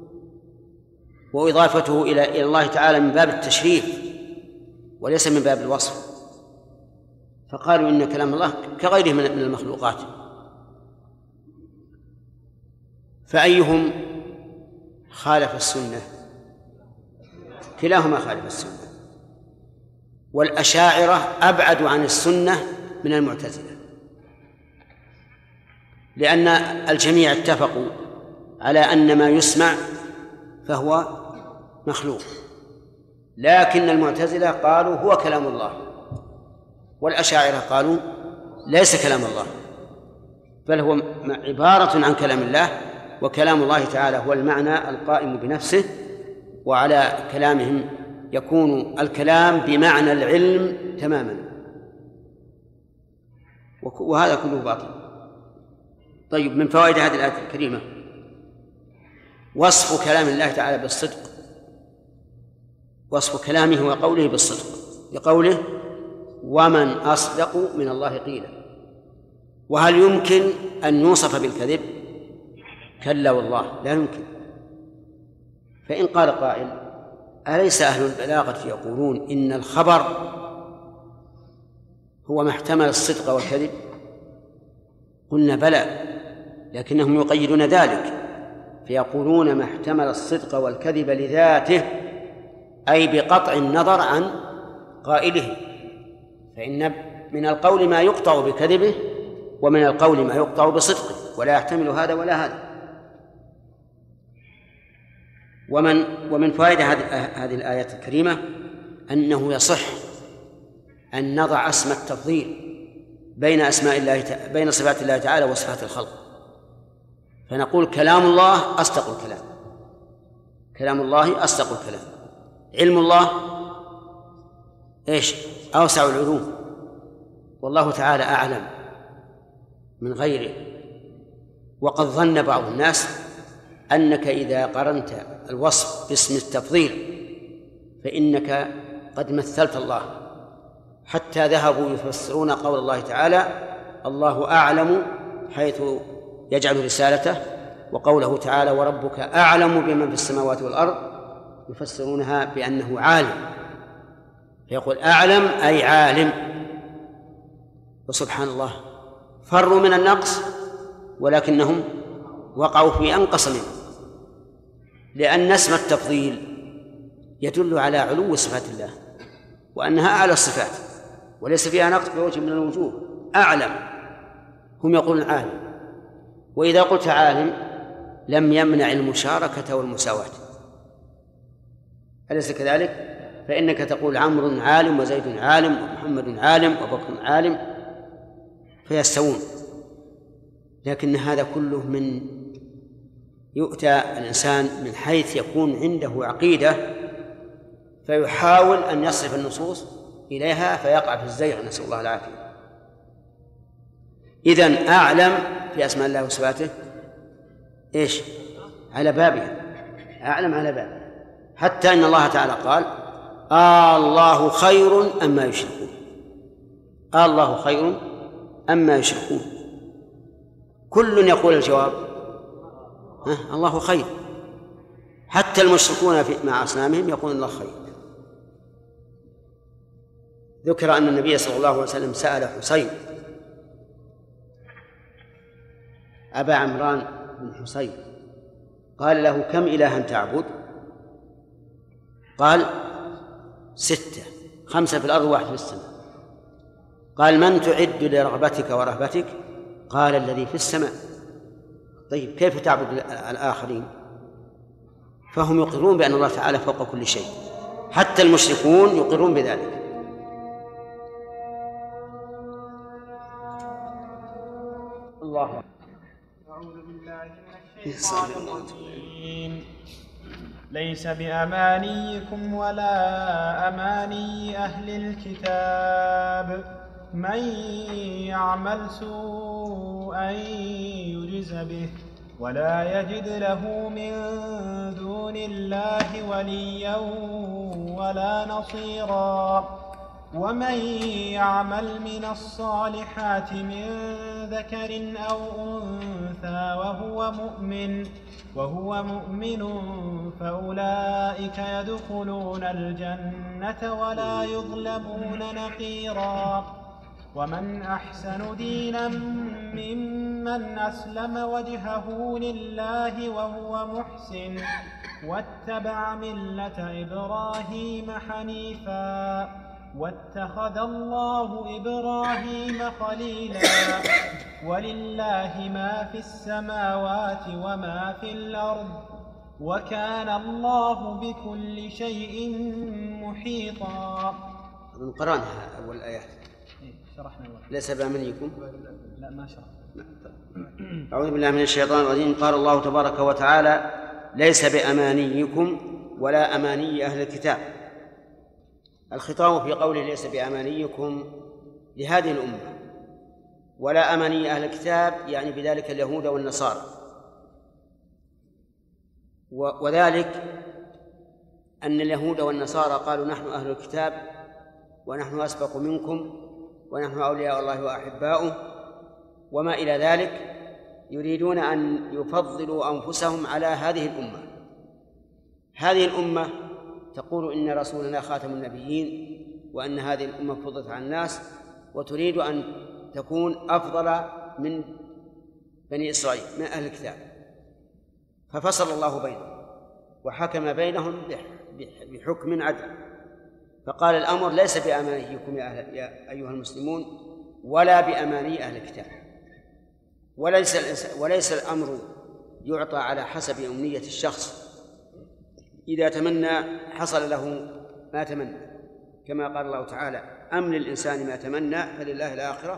[SPEAKER 1] وإضافته إلى الله تعالى من باب التشريف وليس من باب الوصف، فقالوا إن كلام الله كغيره من المخلوقات. فأيهم خالف السنة؟ كلاهما خالف السنة، والأشاعرة أبعد عن السنة من المعتزلة، لأن الجميع اتفقوا على أن ما يسمع فهو مخلوق، لكن المعتزلة قالوا هو كلام الله، والأشاعرة قالوا ليس كلام الله. بل هو عبارة عن كلام الله، وكلام الله تعالى هو المعنى القائم بنفسه، وعلى كلامهم يكون الكلام بمعنى العلم تماما، وهذا كله باطل. طيب، من فوائد هذه الآية الكريمة وصف كلام الله تعالى بالصدق، وصف كلامه وقوله بالصدق، لقوله ومن أصدق من الله قيلا. وهل يمكن أن يوصف بالكذب؟ كلا والله، لا يمكن. فإن قال قائل أليس أهل البلاغة يقولون إن الخبر هو ما احتمل الصدق والكذب؟ قلنا بلى، لكنهم يقيدون ذلك فيقولون ما احتمل الصدق والكذب لذاته، أي بقطع النظر عن قائله، فإن من القول ما يقطع بكذبه ومن القول ما يقطع بصدقه، ولا يحتمل هذا ولا هذا. ومن فوائد هذه الآيات الكريمة أنه يصح أن نضع اسم التفضيل بين صفات الله تعالى وصفات الخلق، فنقول كلام الله أصدق الكلام، كلام الله أصدق الكلام، علم الله أوسع العلوم، والله تعالى أعلم من غيره. وقد ظن بعض الناس أنك إذا قرنت الوصف باسم التفضيل فإنك قد مثلت الله، حتى ذهبوا يفسرون قول الله تعالى الله أعلم حيث يجعل رسالته، وقوله تعالى وربك أعلم بمن في السماوات والأرض، يفسرونها بأنه عالم، فيقول أعلم أي عالم. وسبحان الله، فروا من النقص ولكنهم وقعوا في أنقص منه، لأن اسم التفضيل يدل على علو صفات الله وأنها أعلى الصفات وليس فيها نقص بوجه من الوجوه. أعلم، هم يقولون عالم، وإذا قلت عالم لم يمنع المشاركة والمساواة، أليس كذلك؟ فإنك تقول عمرو عالم وزيد عالم ومحمد عالم وبكر عالم فيستوون، لكن هذا كله من يؤتى الإنسان من حيث يكون عنده عقيدة فيحاول أن يصرف النصوص إليها فيقع في الزيغ، نسأل الله العافية. إذن أعلم في أسماء الله وصفاته على بابها، أعلم على بابها، حتى إن الله تعالى قال الله خير أما يشركون، الله خير أما يشركون، كل يقول الجواب الله خير، حتى المشركون مع أصنامهم يقول الله خير. ذكر أن النبي صلى الله عليه وسلم سأل حسين أبا عمران بن حسين قال له كم إلها تعبد؟ قال 6، 5 في الأرض و1 في السماء. قال من تعد لرغبتك ورهبتك؟ قال الذي في السماء. طيب كيف تعبد الآخرين؟ فهم يقرون بأن الله تعالى فوق كل شيء، حتى المشركون يقرون بذلك. الله
[SPEAKER 2] أعوذ بالله من الشيطان الرجيم. ليس بأمانيكم ولا أماني أهل الكتاب، من يعمل سوءا يجز به ولا يجد له من دون الله وليا ولا نصيرا. ومن يعمل من الصالحات من ذكر أو أنثى وهو مؤمن فأولئك يدخلون الجنة ولا يظلمون نقيرا. ومن أحسن دينا ممن أسلم وجهه لله وهو محسن واتبع ملة إبراهيم حنيفا واتخذ الله إبراهيم خليلا. ولله ما في السماوات وما في الأرض وكان الله بكل شيء محيطا.
[SPEAKER 1] قرأنا أول الآيات. ليس بأمانيكم.
[SPEAKER 2] لا ما شرح.
[SPEAKER 1] أعوذ بالله من الشيطان الرجيم. قال الله تبارك وتعالى: ليس بأمانيكم ولا أماني أهل الكتاب. الخطاب في قوله ليس بأمانيكم لهذه الأمة، ولا أماني أهل الكتاب يعني بذلك اليهود والنصارى، وذلك أن اليهود والنصارى قالوا نحن أهل الكتاب ونحن أسبق منكم ونحن أولياء الله وأحباؤه وما إلى ذلك، يريدون أن يفضلوا أنفسهم على هذه الأمة. هذه الأمة تقول إن رسولنا خاتم النبيين وأن هذه الأمة فضلت على الناس، وتريد أن تكون أفضل من بني إسرائيل من أهل الكتاب، ففصل الله بينهم وحكم بينهم بحكم عدل، فقال الأمر ليس بأمانيكم يا أيها المسلمون ولا بأماني أهل الكتاب. وليس الأمر يعطى على حسب أمنية الشخص، إذا تمنى حصل له ما تمنى، كما قال الله تعالى: أم للإنسان ما تمنى فلله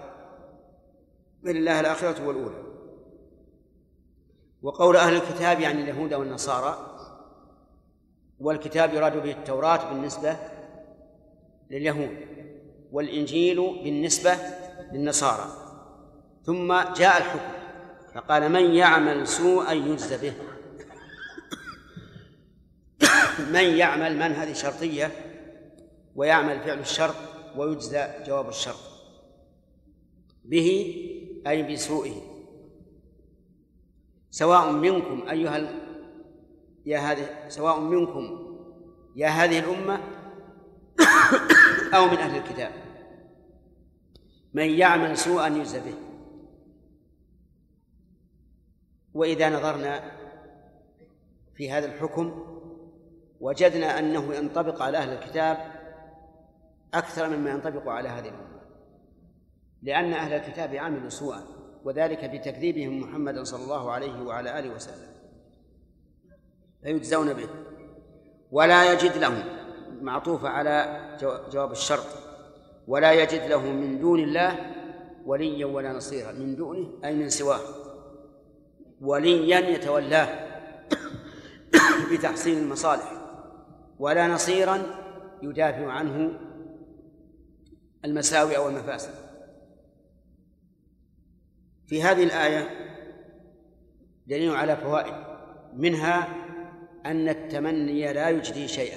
[SPEAKER 1] الآخرة والأولى. وقول أهل الكتاب يعني اليهود والنصارى، والكتاب يراد به التوراة بالنسبة لليهود، والإنجيل بالنسبة للنصارى. ثم جاء الحكم فقال: من يعمل سوءا يجزى به. من يعمل، من هذه شرطية، ويعمل فعل الشرط ويجزى جواب الشرط، به أي بسوءه. سواء منكم يا هذه الأمة أو من أهل الكتاب، من يعمل سوءا يجزى به. وإذا نظرنا في هذا الحكم وجدنا أنه ينطبق على أهل الكتاب أكثر مما ينطبق على هذه الأمة، لأن أهل الكتاب عملوا سوءا، وذلك بتكذيبهم محمدا صلى الله عليه وعلى آله وسلم، فيجزون به. ولا يجد لهم، معطوفة على جواب الشرط، ولا يجد له من دون الله وليا ولا نصيرا. من دونه أي من سواه، وليا يتولاه بتحصيل المصالح، ولا نصيرا يدافع عنه المساوئ أو المفاسد. في هذه الآية دليل على فوائد، منها أن التمني لا يجدي شيئا،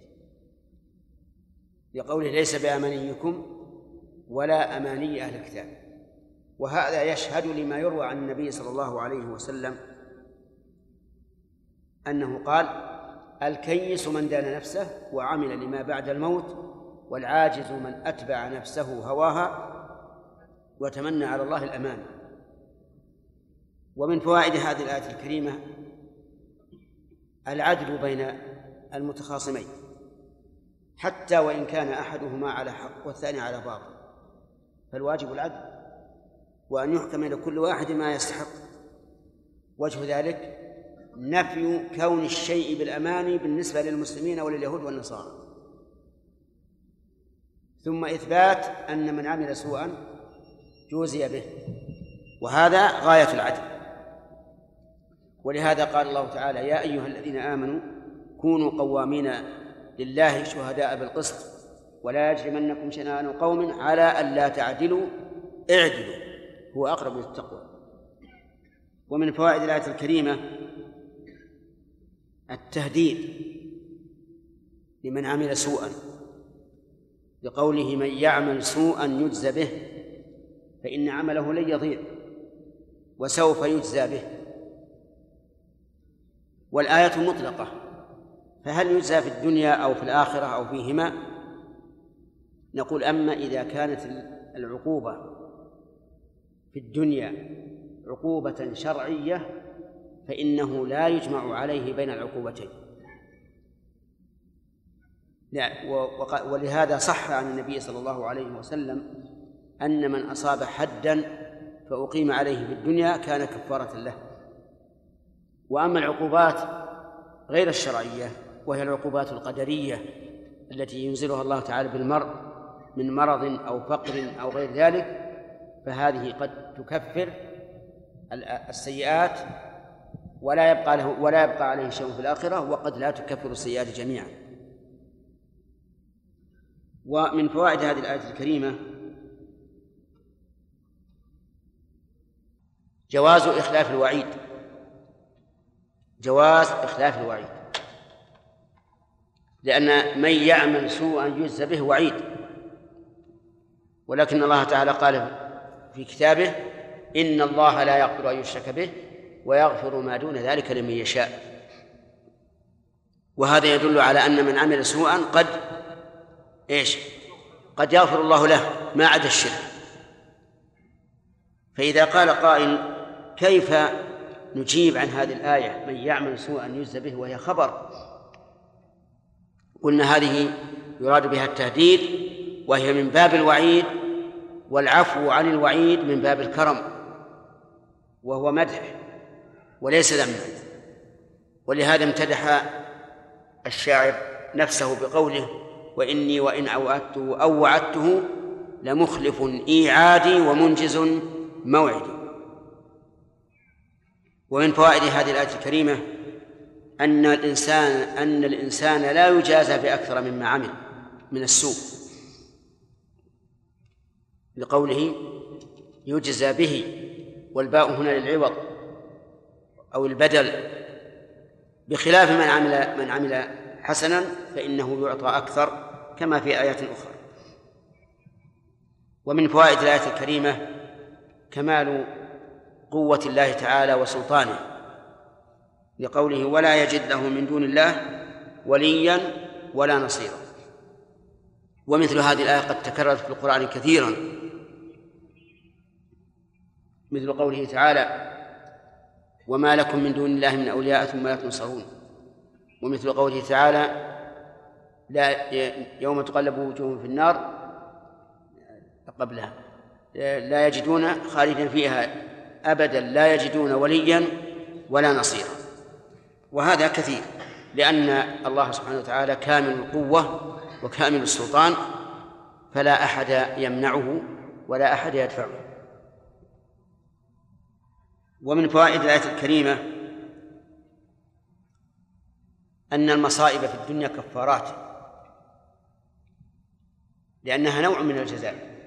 [SPEAKER 1] لقوله ليس بأمانيكم ولا أماني أهل الكتاب. وهذا يشهد لما يروى عن النبي صلى الله عليه وسلم أنه قال: الكيس من دان نفسه وعمل لما بعد الموت، والعاجز من أتبع نفسه هواها وتمنى على الله الأمان. ومن فوائد هذه الآية الكريمة العدل بين المتخاصمين، حتى وإن كان أحدهما على حق والثاني على باطل، فالواجب العدل، وأن يحكم لكل واحد ما يستحق. وجه ذلك نفي كون الشيء بالأماني بالنسبة للمسلمين ولليهود والنصارى، ثم إثبات أن من عمل سوءا جوزي به، وهذا غاية العدل. ولهذا قال الله تعالى: يا أيها الذين آمنوا كونوا قوامين لله شهداء بالقسط ولا يجرمنكم شنآن قوم على أن لا تعدلوا اعدلوا هو أقرب للتقوى. ومن فوائد الآية الكريمة التهديد لمن عمل سوءا، لقوله: من يعمل سوءا يجزى به، فإن عمله لن يضيع وسوف يجزى به. والآية مطلقة، فهل يجزى في الدنيا أو في الآخرة أو فيهما؟ نقول: أما إذا كانت العقوبة في الدنيا عقوبة شرعية فإنه لا يجمع عليه بين العقوبتين. ولهذا صح عن النبي صلى الله عليه وسلم أن من أصاب حداً فأقيم عليه في الدنيا كان كفارة له. وأما العقوبات غير الشرعية وهي العقوبات القدرية التي ينزلها الله تعالى بالمرء من مرض أو فقر أو غير ذلك فهذه قد تكفر السيئات ولا يبقى عليه شيء في الآخرة، وقد لا تكفر السيئات جميعا. ومن فوائد هذه الآية الكريمة جواز إخلاف الوعيد، لأن من يعمل سوءا يجزى به وعيد، ولكن الله تعالى قال في كتابه إن الله لا يغفر أن يشرك به ويغفر ما دون ذلك لمن يشاء. وهذا يدل على أن من عمل سوءا قد يغفر الله له ما عدا الشرك. فإذا قال قائل كيف نجيب عن هذه الآية من يعمل سوءا يجزى به وهي خبر؟ قلنا هذه يراد بها التهديد، وهي من باب الوعيد، والعفو عن الوعيد من باب الكرم، وهو مدح وليس ذما. ولهذا امتدح الشاعر نفسه بقوله وإني وإن أوعدته أو وعدته لمخلف إيعادي ومنجز موعدي. ومن فوائد هذه الآية الكريمة أن الإنسان لا يجازى بأكثر مما عمل من السوء، لقوله يجزى به، والباء هنا للعوض أو البدل، بخلاف من عمل حسنا فإنه يعطى أكثر كما في آيات أخرى. ومن فوائد الآية الكريمة كمال قوة الله تعالى وسلطانه، لقوله ولا يجد له من دون الله وليا ولا نصيرا. ومثل هذه الآية قد تكررت في القرآن كثيرا، مثل قوله تعالى وما لكم من دون الله من أولياء ثم لا تنصرون، ومثل قوله تعالى يوم تقلب وجوههم في النار قبلها لا يجدون خالدا فيها أبدا لا يجدون وليا ولا نصيرا. وهذا كثير، لأن الله سبحانه وتعالى كامل القوة وكامل السلطان، فلا أحد يمنعه ولا أحد يدفعه. ومن فوائد الآية الكريمة أن المصائب في الدنيا كفارات، لأنها نوع من الجزاء.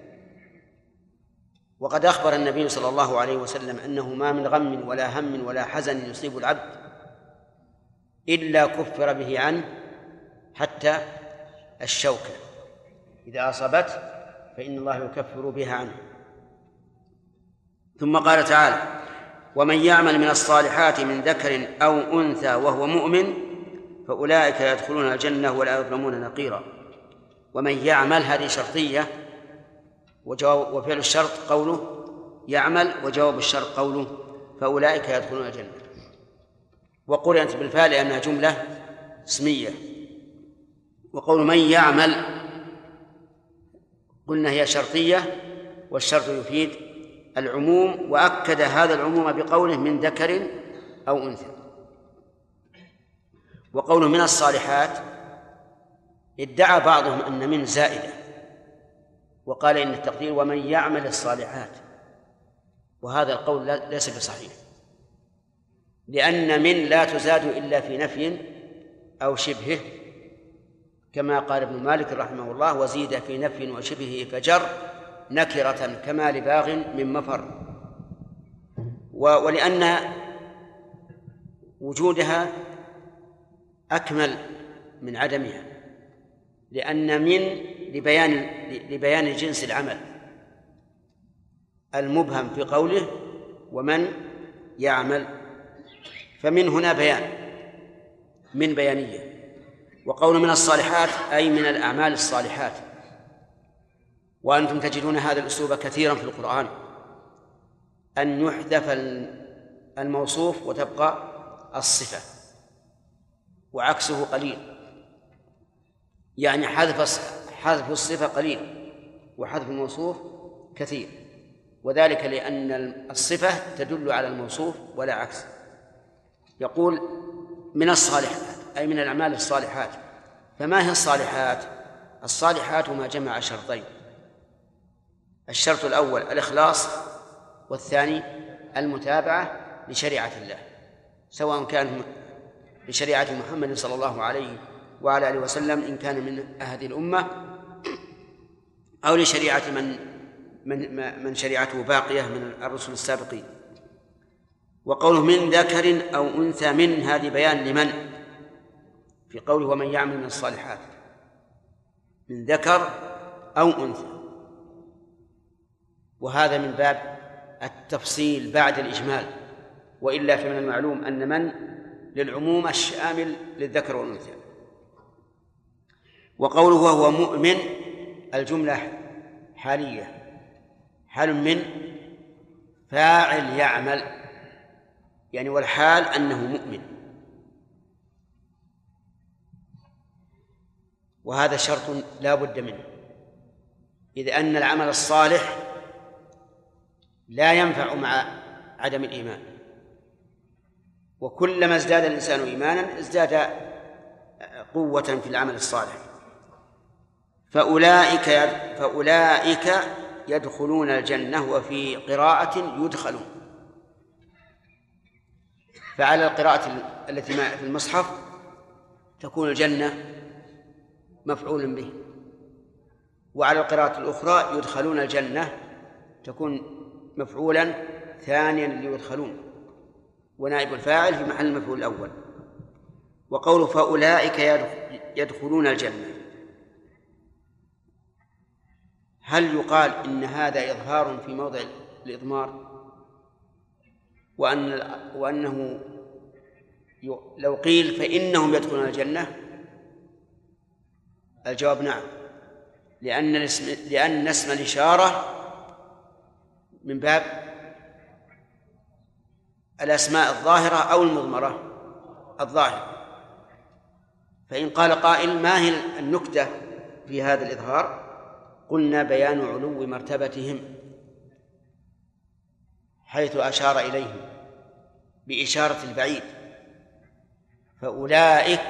[SPEAKER 1] وقد أخبر النبي صلى الله عليه وسلم أنه ما من غم ولا هم ولا حزن يصيب العبد إلا كفر به عنه حتى الشوكة إذا أصابته فإن الله يكفر بها عنه. ثم قال تعالى ومن يعمل من الصالحات من ذكر أو أنثى وهو مؤمن فأولئك يدخلون الجنة ولا يظلمون نقيرا. ومن يعمل هذه شرطية، وفعل الشرط قوله يعمل، وجواب الشرط قوله فأولئك يدخلون الجنة. وقرئت بالفاء لأنها جملة اسمية. وقول من يعمل قلنا هي شرطية، والشرط يفيد العموم، وأكد هذا العموم بقوله من ذكر أو أنثى. وقوله من الصالحات ادعى بعضهم أن من زائدة، وقال إن التقدير ومن يعمل الصالحات، وهذا القول ليس بصحيح، لأن من لا تزاد إلا في نفي أو شبهه، كما قال ابن مالك رحمه الله وزيد في نفي وشبهه فجر نكرة كما لباغ من مفر. ولأن وجودها أكمل من عدمها، لأن من لبيان جنس العمل المبهم في قوله ومن يعمل، فمن هنا بيان من بيانية. وقول من الصالحات أي من الأعمال الصالحات. وأنتم تجدون هذا الأسلوب كثيرا في القرآن، أن يحذف الموصوف وتبقى الصفة، وعكسه قليل، يعني حذف الصفة قليل وحذف الموصوف كثير، وذلك لأن الصفة تدل على الموصوف ولا عكس. يقول من الصالحات أي من الأعمال الصالحات. فما هي الصالحات؟ الصالحات ما جمع شرطين: الشرط الأول الإخلاص، والثاني المتابعة لشريعة الله، سواء كان لشريعة محمد صلى الله عليه وعلى آله وسلم إن كان من هذه الأمة، أو لشريعة من شريعته باقية من الرسل السابقين. وقوله من ذكر أو أنثى، من هذه بيان لمن، في قوله ومن يعمل من الصالحات، من ذكر أو أنثى، وهذا من باب التفصيل بعد الإجمال، وإلا فمن المعلوم أن من للعموم الشامل للذكر والأنثى. وقوله وهو مؤمن، الجملة حالية، حال من فاعل يعمل، يعني والحال أنه مؤمن، وهذا شرط لا بد منه، إذ أن العمل الصالح لا ينفع مع عدم الإيمان، وكلما ازداد الإنسان إيمانا ازداد قوة في العمل الصالح. فأولئك يدخلون الجنة، وفي قراءة يدخلون، فعلى القراءة التي في المصحف تكون الجنة مفعول به، وعلى القراءة الأخرى يدخلون الجنة تكون مفعولا ثانيا ليدخلون، ونائب الفاعل في محل المفعول الأول. وقوله فأولئك يدخلون الجنة، هل يقال إن هذا إظهار في موضع الإضمار، وأنه لو قيل فإنهم يدخلون الجنة؟ الجواب نعم، لأن اسم الإشارة من باب الأسماء الظاهرة أو المضمرة الظاهرة. فإن قال قائل ما هي النكتة في هذا الإظهار؟ قلنا بيان علو مرتبتهم، حيث أشار إليهم بإشارة البعيد، فأولئك.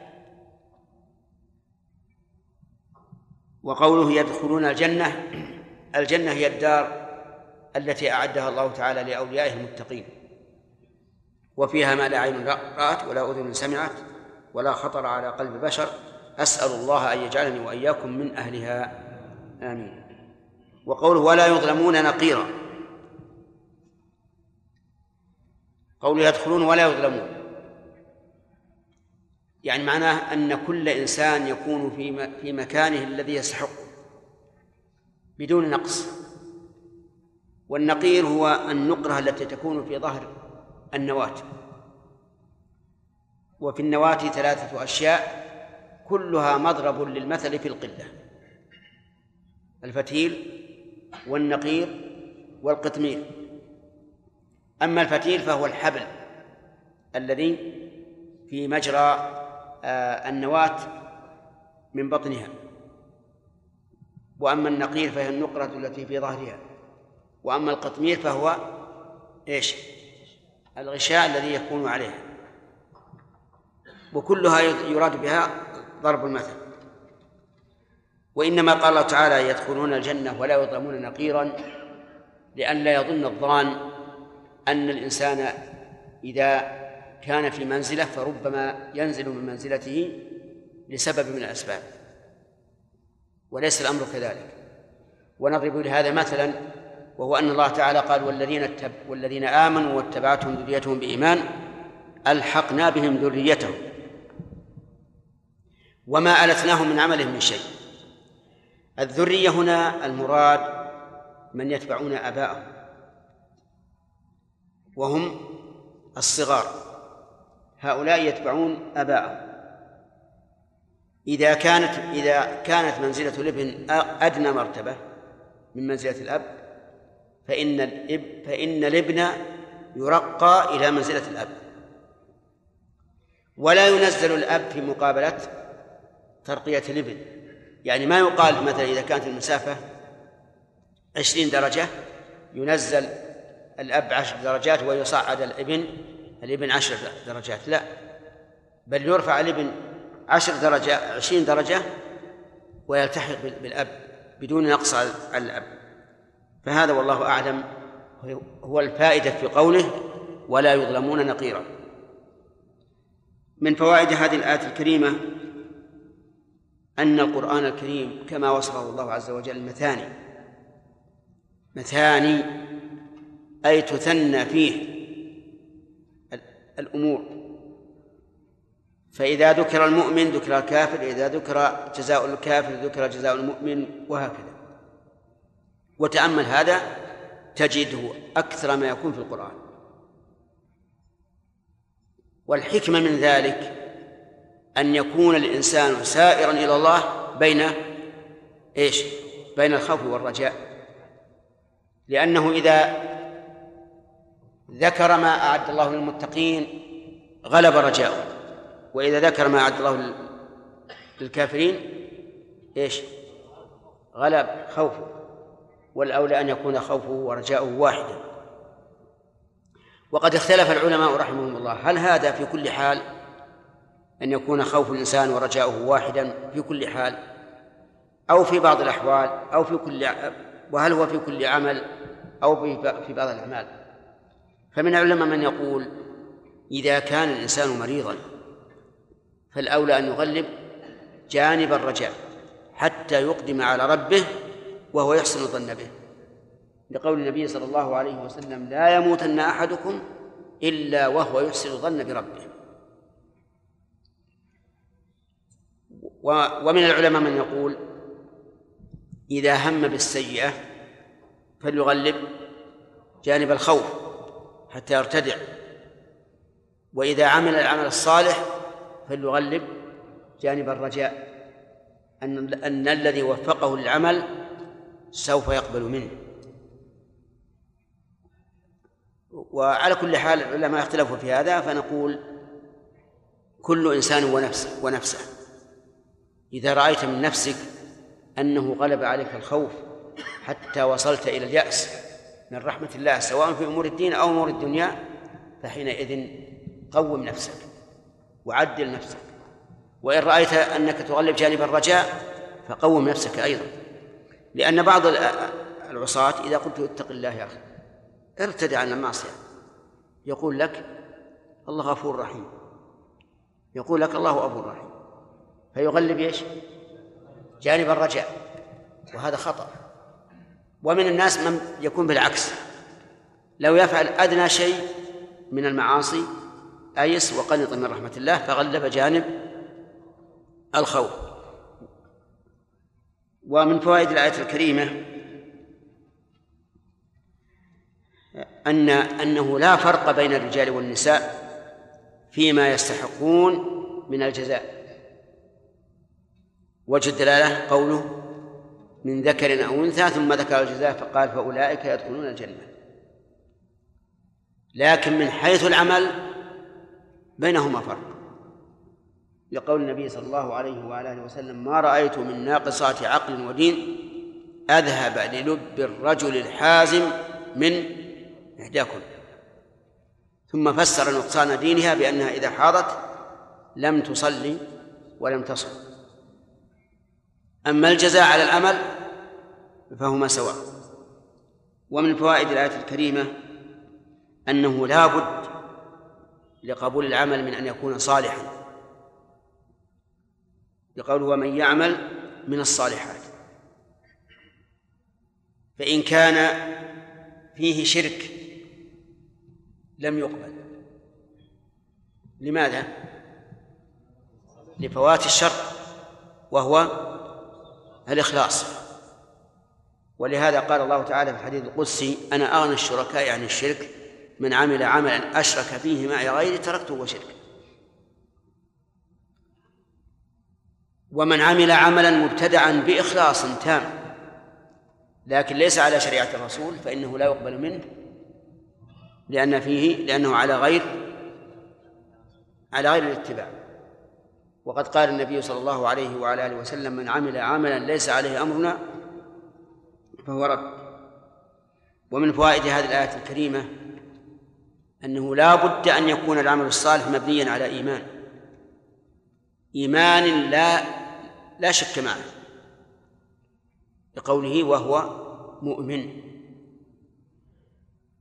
[SPEAKER 1] وقوله يدخلون الجنة، الجنة هي الدار التي أعدها الله تعالى لأوليائه المتقين، وفيها ما لا عين رأت ولا أذن سمعت ولا خطر على قلب بشر، أسأل الله أن يجعلني وإياكم من أهلها، آمين. وقوله ولا يظلمون نقيرا، قوله يدخلون ولا يظلمون، يعني معناه أن كل إنسان يكون في مكانه الذي يستحقه بدون نقص. والنقير هو النقرة التي تكون في ظهر النواة، وفي النواة 3 أشياء كلها مضرب للمثل في القلة: الفتيل والنقير والقطمير. أما الفتيل فهو الحبل الذي في مجرى النواة من بطنها، وأما النقير فهي النقرة التي في ظهرها، وأما القطمير فهو إيش؟ الغشاء الذي يكون عليها، وكلها يراد بها ضرب المثل. وإنما قال الله تعالى يدخلون الجنة ولا يظلمون نقيرا لئلا يظن الظان أن الإنسان إذا كان في منزلة فربما ينزل من منزلته لسبب من الأسباب، وليس الأمر كذلك. ونضرب لهذا مثلا، وهو أن الله تعالى قال والذين آمنوا واتبعتهم ذريتهم بإيمان ألحقنا بهم ذريتهم وما ألتناهم من عملهم من شيء. الذرية هنا المراد من يتبعون آباءهم وهم الصغار، هؤلاء يتبعون آباءهم. إذا كانت منزلة الابن أدنى مرتبة من منزلة الأب فإن الابن يرقى إلى منزلة الأب، ولا ينزل الأب في مقابلة ترقية الابن. يعني ما يقال مثلا إذا كانت المسافة 20 درجة ينزل الأب 10 درجات ويصعد الابن 10 درجات، لا، بل يرفع الابن 20 درجة ويلتحق بالأب بدون نقص على الأب. فهذا والله أعلم هو الفائدة في قوله ولا يظلمون نقيرا. من فوائد هذه الآية الكريمة أن القرآن الكريم كما وصفه الله عز وجل مثاني أي تثنى فيه الأمور، فإذا ذكر المؤمن ذكر الكافر، إذا ذكر جزاء الكافر ذكر جزاء المؤمن، وهكذا. وتأمل هذا تجده أكثر ما يكون في القرآن. والحكمة من ذلك أن يكون الإنسان سائرا إلى الله بين الخوف والرجاء، لأنه إذا ذكر ما أعد الله للمتقين غلب رجاؤه، وإذا ذكر ما أعد الله للكافرين غلب خوفه، والأولى أن يكون خوفه ورجاؤه واحدا. وقد اختلف العلماء رحمهم الله هل هذا في كل حال أن يكون خوف الإنسان ورجاؤه واحدا في كل حال، أو في بعض الأحوال، أو وهل هو في كل عمل أو في بعض الأعمال. فمن العلماء من يقول إذا كان الإنسان مريضا فالأولى أن يغلب جانب الرجاء حتى يقدم على ربه وهو يحسن الظن به، لقول النبي صلى الله عليه وسلم لا يموتن أحدكم إلا وهو يحسن الظن بربه. ومن العلماء من يقول إذا هم بالسيئة فليغلب جانب الخوف حتى يرتدع، وإذا عمل العمل الصالح فليغلب جانب الرجاء أن الذي وفقه للعمل سوف يقبل منه. وعلى كل حال العلماء اختلفوا في هذا، فنقول كل إنسان ونفسه. إذا رأيت من نفسك أنه غلب عليك الخوف حتى وصلت إلى اليأس من رحمة الله سواء في أمور الدين أو أمور الدنيا، فحينئذ قوم نفسك وعدل نفسك. وإن رأيت أنك تغلب جانب الرجاء فقوم نفسك أيضا، لأن بعض العصاة إذا قلت اتق الله يا أخي ارتدع عن المعصية يقول لك الله غفور رحيم، يقول لك الله غفور رحيم، فيغلب جانب الرجاء، وهذا خطأ. ومن الناس من يكون بالعكس، لو يفعل أدنى شيء من المعاصي أيس وقنط من رحمة الله فغلب جانب الخوف. ومن فوائد الآية الكريمة أنه لا فرق بين الرجال والنساء فيما يستحقون من الجزاء. وجه الدلالة قوله من ذكر أو أنثى ثم ذكر الجزاء فقال فأولئك يدخلون الجنة، لكن من حيث العمل بينهما فرق، لقول النبي صلى الله عليه وآله وسلم ما رأيت من ناقصات عقل ودين أذهب للب الرجل الحازم من إحداكم، ثم فسر نقصان دينها بأنها إذا حاضت لم تصلي ولم تصم. أما الجزاء على العمل فهما سواء. ومن فوائد الآية الكريمة أنه لا بد لقبول العمل من أن يكون صالحا، لقوله ومن يعمل من الصالحات، فإن كان فيه شرك لم يقبل. لماذا؟ لفوات الشرط وهو الإخلاص. ولهذا قال الله تعالى في الحديث القدسي أنا أغنى الشركاء عن الشرك من عمل عملا أشرك فيه معي غيري تركته وشركه. ومن عمل عملا مبتدعا بإخلاص تام لكن ليس على شريعة الرسول فإنه لا يقبل منه لأنه على غير الاتباع. وقد قال النبي صلى الله عليه وعلى آله وسلم من عمل عملا ليس عليه أمرنا فهو رد. ومن فوائد هذه الآية الكريمة أنه لا بد أن يكون العمل الصالح مبنيا على إيمان لا شك معه، لقوله وهو مؤمن،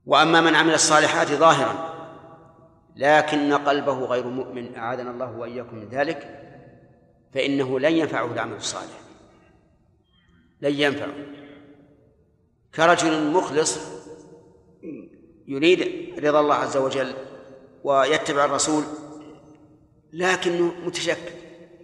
[SPEAKER 1] وأما من عمل الصالحات ظاهرا لكن قلبه غير مؤمن أعاذنا الله وإياكم من ذلك فإنه لن ينفعه العمل الصالح، لن ينفعه. كرجل مخلص يريد رضا الله عز وجل ويتبع الرسول لكنه متشكك،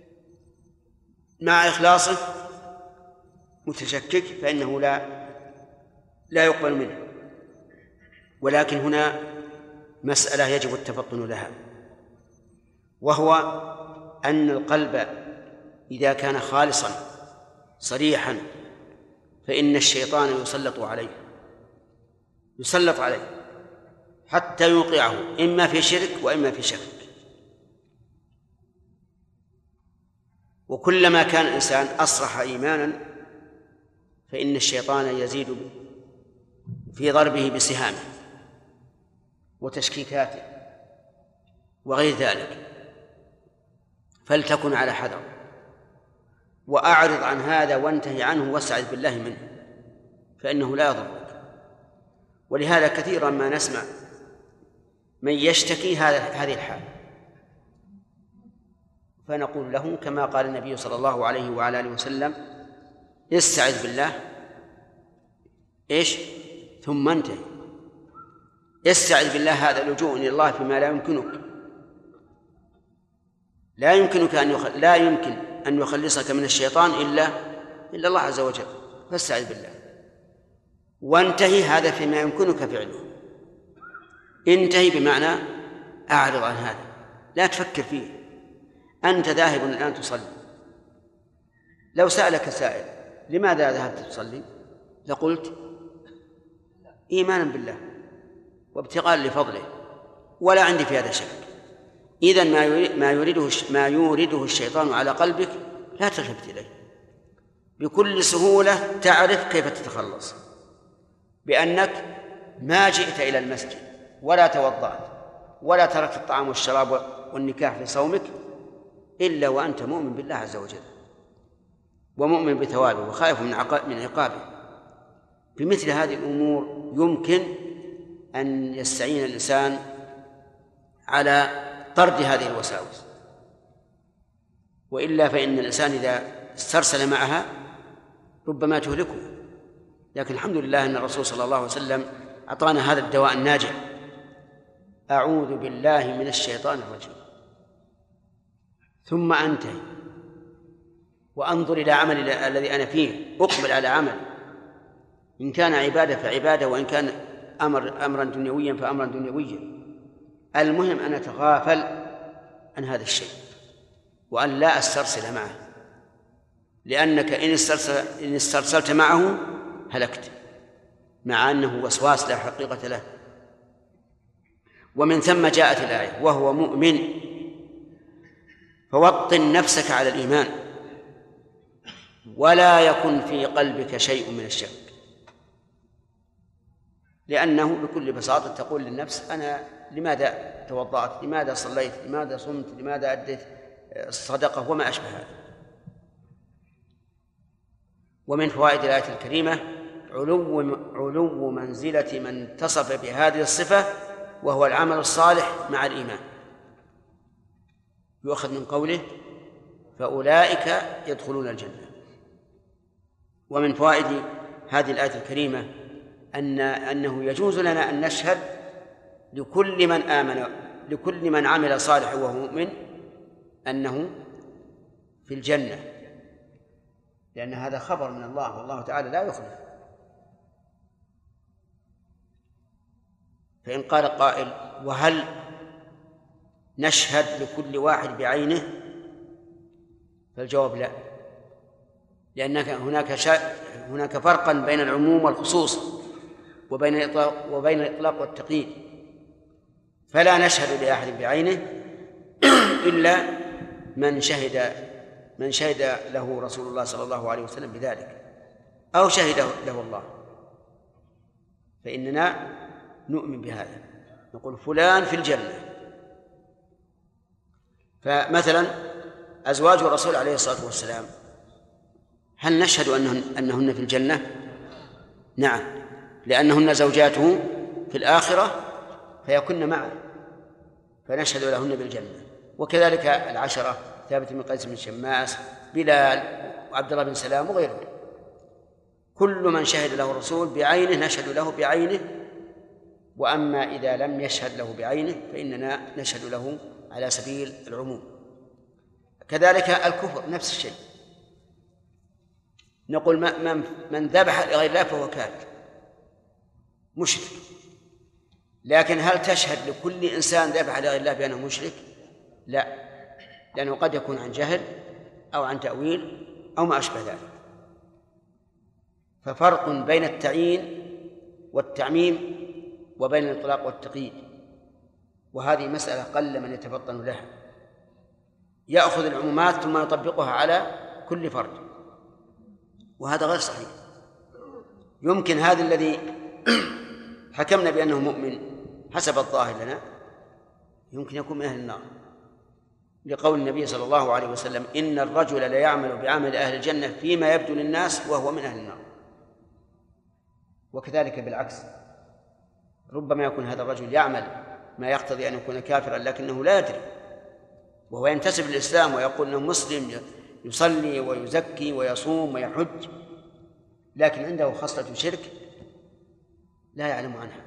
[SPEAKER 1] مع إخلاصه متشكك، فإنه لا يقبل منه. ولكن هنا مسألة يجب التفطن لها، وهو أن القلب إذا كان خالصا صريحا فإن الشيطان يسلط عليه حتى يوقعه إما في شرك وإما في شك. وكلما كان الإنسان أصرح إيمانا فإن الشيطان يزيد في ضربه بسهامه وتشكيكاته وغير ذلك، فلتكن على حذر وأعرض عن هذا وانتهي عنه واستعذ بالله منه فإنه لا يضرك. ولهذا كثيرا ما نسمع من يشتكي هذه الحال فنقول له كما قال النبي صلى الله عليه وعلى آله وسلم استعذ بالله ثم انتهي. استعذ بالله هذا لجوء إلى الله فيما لا يمكنك، لا يمكن أن يخلصك من الشيطان إلا الله عز وجل، فاستعذ بالله وانتهي هذا فيما يمكنك فعله. انتهي بمعنى أعرض عن هذا، لا تفكر فيه. أنت ذاهب الآن تصلي، لو سألك سائل لماذا ذهبت تصلي لقلت إيمانا بالله وابتغاء لفضله ولا عندي في هذا شك. إذن ما يورده الشيطان على قلبك لا تلتفت إليه، بكل سهولة تعرف كيف تتخلص، بأنك ما جئت إلى المسجد ولا توضأت ولا تركت الطعام والشراب والنكاح في صومك إلا وأنت مؤمن بالله عز وجل ومؤمن بثوابه وخائف من عقابه. بمثل هذه الأمور يمكن أن يستعين الإنسان على طرد هذه الوساوس، وإلا فإن الإنسان إذا استرسل معها ربما تهلكه. لكن الحمد لله أن الرسول صلى الله عليه وسلم أعطانا هذا الدواء الناجع: أعوذ بالله من الشيطان الرجيم، ثم أنتهي وأنظر إلى عملي الذي أنا فيه، أقبل على عمل، إن كان عبادة فعبادة، وإن كان أمرا دنيويا فأمرا دنيويا. المهم أن أتغافل عن هذا الشيء وأن لا أسترسل معه، لأنك إن استرسلت معه هلكت، مع أنه وسواس لا حقيقة له. ومن ثم جاءت الآية: وهو مؤمن. فوطن نفسك على الإيمان ولا يكن في قلبك شيء من الشك، لأنه بكل بساطة تقول للنفس: أنا لماذا توضأت؟ لماذا صليت؟ لماذا صمت؟ لماذا أديت الصدقة؟ وما أشبه هذا. ومن فوائد الآية الكريمة علو منزلة من اتصف بهذه الصفة، وهو العمل الصالح مع الإيمان. يؤخذ من قوله: فأولئك يدخلون الجنة. ومن فوائد هذه الآية الكريمة أنه يجوز لنا أن نشهد لكل من آمن، لكل من عمل صالحا وهو مؤمن، أنه في الجنة، لأن هذا خبر من الله، والله تعالى لا يخلف. فإن قال قائل: وهل نشهد لكل واحد بعينه؟ فالجواب لا، لأن هناك فرقا بين العموم والخصوص، وبين الإطلاق والتقييد. فلا نشهد لأحد بعينه إلا من شهد له رسول الله صلى الله عليه وسلم بذلك، أو شهد له الله، فإننا نؤمن بهذا، نقول فلان في الجنة. فمثلا أزواج الرسول عليه الصلاة والسلام، هل نشهد أنهن في الجنة؟ نعم، لأنهن زوجاته في الآخرة فيكن معه فنشهد لهن بالجنة. وكذلك 10 ثابت بن قيس بن شماس، بلال، وعبد الله بن سلام وغيرهم، كل من شهد له الرسول بعينه نشهد له بعينه. وأما إذا لم يشهد له بعينه فإننا نشهد له على سبيل العموم. كذلك الكفر نفس الشيء، نقول من ذبح لغير الله فهو كافر مشرك. لكن هل تشهد لكل إنسان ذبح لغير الله بأنه مشرك؟ لا، لأنه قد يكون عن جهل أو عن تأويل أو ما أشبه ذلك. ففرق بين التعيين والتعميم وبين الإطلاق والتقييد، وهذه مسألة قل من يتفطن لها، يأخذ العمومات ثم يطبقها على كل فرد، وهذا غير صحيح. يمكن هذا الذي حكمنا بأنه مؤمن حسب الظاهر لنا يمكن يكون من أهل النار، لقول النبي صلى الله عليه وسلم: إن الرجل لا يعمل بعمل أهل الجنة فيما يبدو للناس وهو من أهل النار. وكذلك بالعكس، ربما يكون هذا الرجل يعمل ما يقتضي أن يكون كافرا لكنه لا يدري، وهو ينتسب للإسلام ويقول أنه مسلم، يصلي ويزكي ويصوم ويحج، لكن عنده خصلة شرك لا يعلم عنها.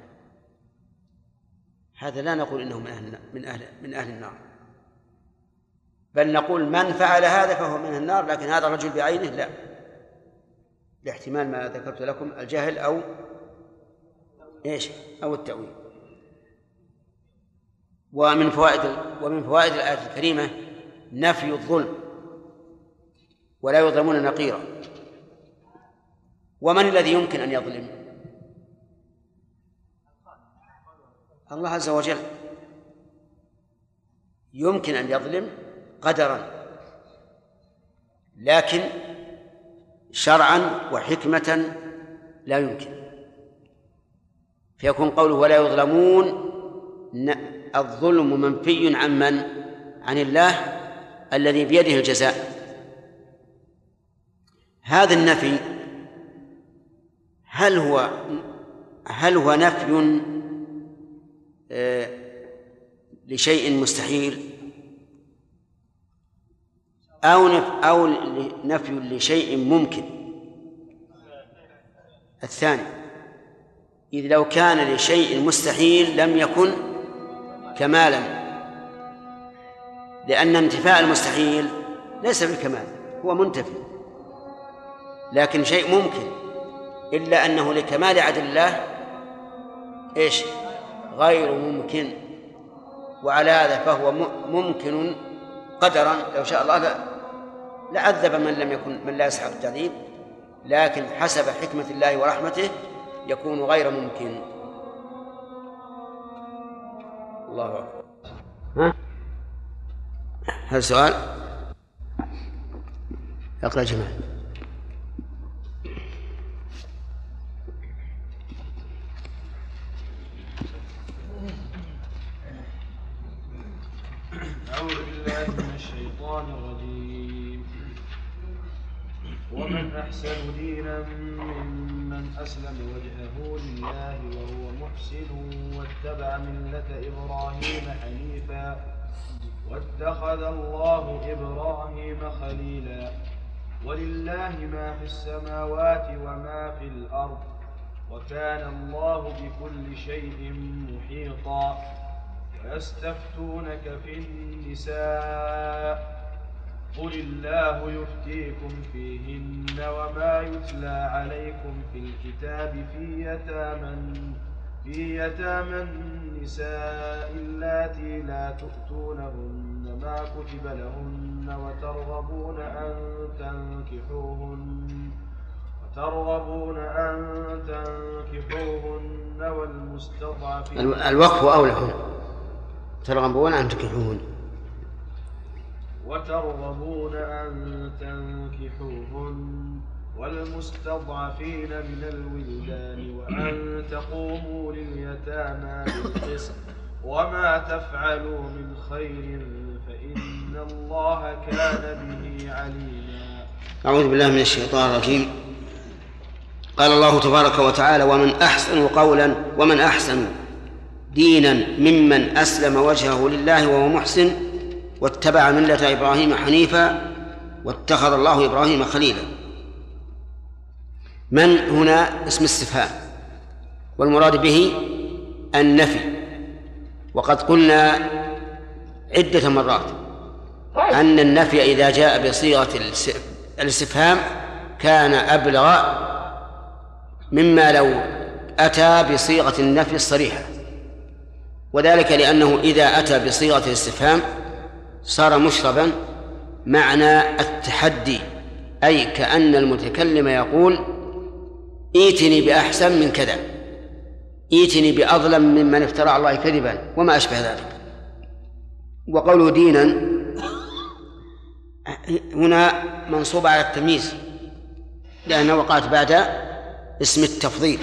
[SPEAKER 1] هذا لا نقول إنه من أهل النار، بل نقول من فعل هذا فهو من النار، لكن هذا الرجل بعينه لا، لاحتمال ما ذكرت لكم، الجهل أو التأويل. ومن فوائد الآية الكريمة نفي الظلم، ولا يظلمون نقيرا. ومن الذي يمكن أن يظلم؟ الله عز وجل يمكن أن يظلم قدرا، لكن شرعا وحكمة لا يمكن. فيكون قوله ولا يظلمون الظلم منفي عن من؟ عن الله الذي بيده الجزاء. هذا النفي هل هو نفي لشيء مستحيل أو نفي لشيء ممكن؟ الثاني، إذ لو كان لشيء مستحيل لم يكن كمالا، لأن انتفاء المستحيل ليس بالكمال، هو منتفي. لكن شيء ممكن، إلا أنه لكمال عدل الله غير ممكن، وعلى هذا فهو ممكن قدرا. لو شاء الله لعذب من لا يستحق التعذيب، لكن حسب حكمة الله ورحمته يكون غير ممكن. الله أكبر. هل سؤال؟ اقرأ جمال.
[SPEAKER 3] أعوذ بالله من الشيطان الرجيم. ومن أحسن دينا ممن أسلم وجهه لله وهو محسن واتبع ملة إبراهيم حنيفا واتخذ الله إبراهيم خليلا. ولله ما في السماوات وما في الأرض وكان الله بكل شيء محيطا. ويستفتونك في النساء قل الله يفتيكم فيهن وما يتلى عليكم في الكتاب في يتامى النساء اللاتي لا تؤتونهن ما كتب لهن وترغبون أن تنكحوهن والمستضعفين.
[SPEAKER 1] الوقف أولى هنا، ترغبون أن تنكحوهن
[SPEAKER 3] والمستضعفين من الولدان وأن تقوموا لليتامى بالقسط وما تفعلوا من خير فإن الله كان به عليما.
[SPEAKER 1] أعوذ بالله من الشيطان الرجيم. قال الله تبارك وتعالى: ومن أحسن دينا ممن أسلم وجهه لله وهو محسن واتبع ملة إبراهيم حنيفا واتخذ الله إبراهيم خليلا. من هنا اسم استفهام، والمراد به النفي. وقد قلنا عدة مرات أن النفي إذا جاء بصيغة الاستفهام كان أبلغ مما لو أتى بصيغة النفي الصريحة، وذلك لأنه إذا أتى بصيغة الاستفهام صار مشربا معنى التحدي، أي كأن المتكلم يقول ائتني بأحسن من كذا، ائتني بأظلم ممن افترى على الله كذبا وما أشبه ذلك. وقوله دينا هنا منصوب على التمييز لأنه وقعت بعد اسم التفضيل.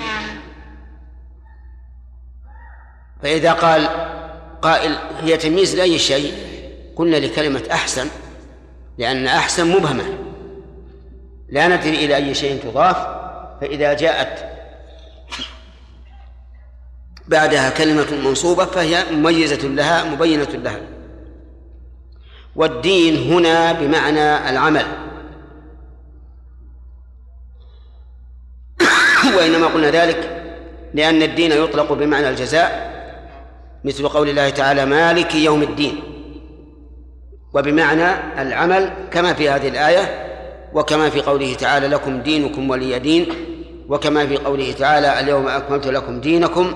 [SPEAKER 1] فإذا قال قائل هي تمييز لأي شيء قلنا لكلمة أحسن، لأن أحسن مبهمة لا ندري إلى أي شيء تضاف، فإذا جاءت بعدها كلمة منصوبة فهي مميزة لها مبينة لها. والدين هنا بمعنى العمل، وإنما قلنا ذلك لأن الدين يطلق بمعنى الجزاء، مثل قول الله تعالى مالك يوم الدين، وبمعنى العمل كما في هذه الآية، وكما في قوله تعالى لكم دينكم ولي دين، وكما في قوله تعالى اليوم أكملت لكم دينكم.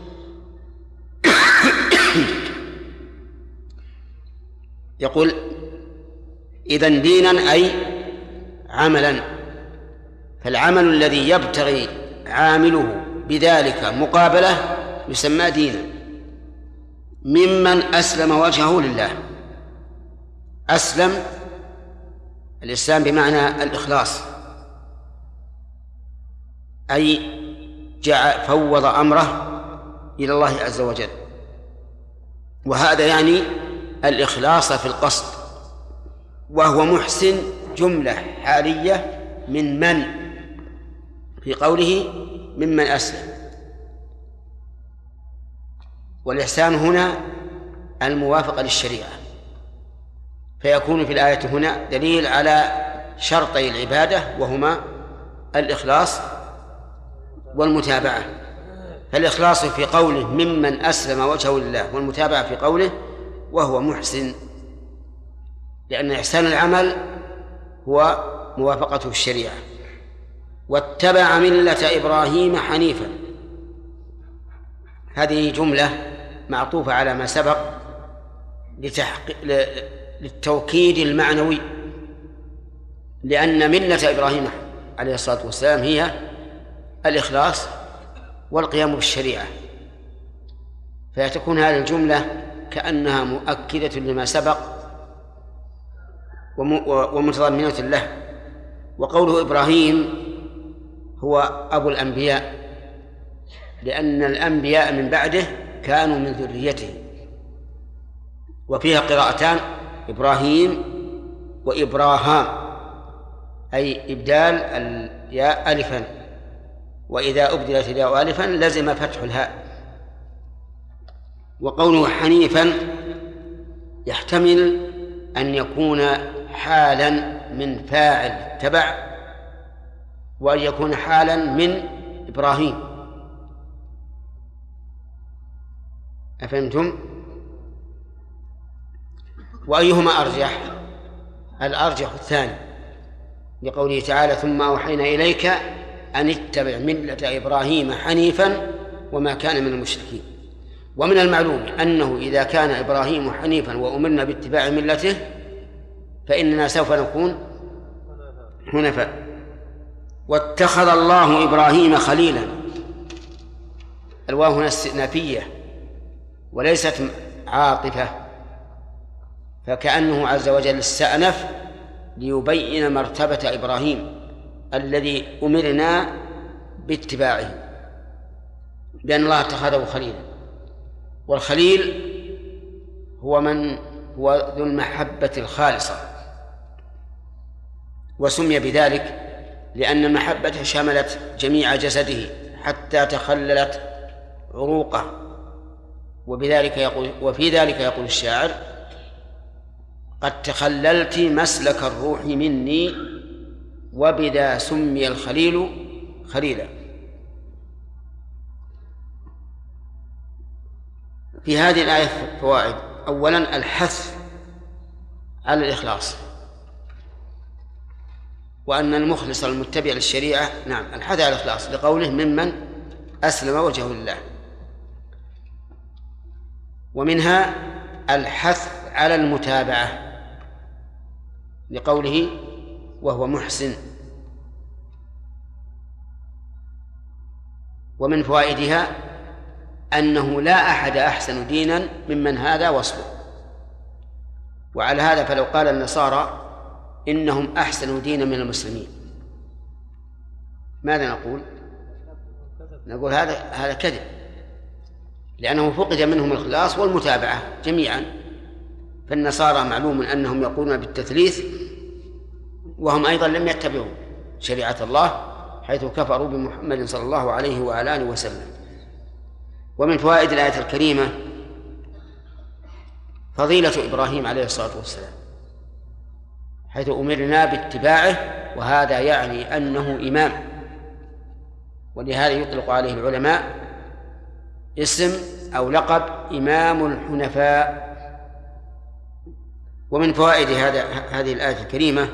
[SPEAKER 1] يقول إذن دينا أي عملا، فالعمل الذي يبتغي عامله بذلك مقابله يسمى دينا ممن أسلم وجهه لله. أسلم الإسلام بمعنى الإخلاص، أي فوض أمره إلى الله عز وجل، وهذا يعني الإخلاص في القصد، وهو محسن جملة حالية من في قوله ممن أسلم. والإحسان هنا الموافقة للشريعة، فيكون في الآية هنا دليل على شرطي العبادة وهما الإخلاص والمتابعة. فالإخلاص في قوله ممن أسلم وجهه لله، والمتابعة في قوله وهو محسن، لأن إحسان العمل هو موافقته الشريعة. واتبع ملة إبراهيم حنيفا، هذه جملة معطوفة على ما سبق للتوكيد المعنوي، لأن ملة إبراهيم عليه الصلاة والسلام هي الإخلاص والقيام بالشريعة، فتكون هذه الجملة كأنها مؤكدة لما سبق ومتضمنة له. وقوله إبراهيم هو أبو الأنبياء، لأن الأنبياء من بعده كانوا من ذريته، وفيها قراءتان إبراهيم وإبراهام، أي إبدال الياء ألفا، وإذا أبدلت الياء ألفا لزم فتح الهاء. وقوله حنيفا يحتمل أن يكون حالا من فاعل تبع، وأن يكون حالا من إبراهيم. أفهمتم؟ وأيهما أرجح؟ الأرجح الثاني، لقوله تعالى ثم أوحينا إليك أن اتبع ملة إبراهيم حنيفا وما كان من المشركين. ومن المعلوم أنه إذا كان إبراهيم حنيفا وأمرنا باتباع ملته فإننا سوف نكون حنفاء. واتخذ الله إبراهيم خليلا، الواو هنا استئنافية وليست عاطفة، فكأنه عز وجل استأنف ليبين مرتبة إبراهيم الذي أمرنا باتباعه، بأن الله اتخذه خليلا. والخليل هو من هو ذو المحبة الخالصة، وسمي بذلك لأن المحبة شملت جميع جسده حتى تخللت عروقه وفي ذلك يقول الشاعر: قد تخللت مسلك الروح مني وبذا سمي الخليل خليلا. في هذه الآية فوائد: أولا الحث على الإخلاص، وأن المخلص المتبع للشريعة الحث على الإخلاص لقوله: ممن أسلم وجهه لله. ومنها الحث على المتابعة لقوله: وهو محسن. ومن فوائدها أنه لا أحد أحسن دينا ممن هذا وصفه. وعلى هذا فلو قال النصارى إنهم أحسن دينا من المسلمين، ماذا نقول؟ نقول هذا كذب، لأنه فقد منهم الإخلاص والمتابعة جميعا. فالنصارى معلوم أنهم يقولون بالتثليث وهم أيضا لم يتبعوا شريعة الله، حيث كفروا بمحمد صلى الله عليه وعلى آله وسلم. ومن فوائد الآية الكريمة فضيلة إبراهيم عليه الصلاة والسلام، حيث أمرنا باتباعه، وهذا يعني أنه إمام، ولهذا يطلق عليه العلماء اسم أو لقب إمام الحنفاء. ومن فوائد هذه الآية الكريمة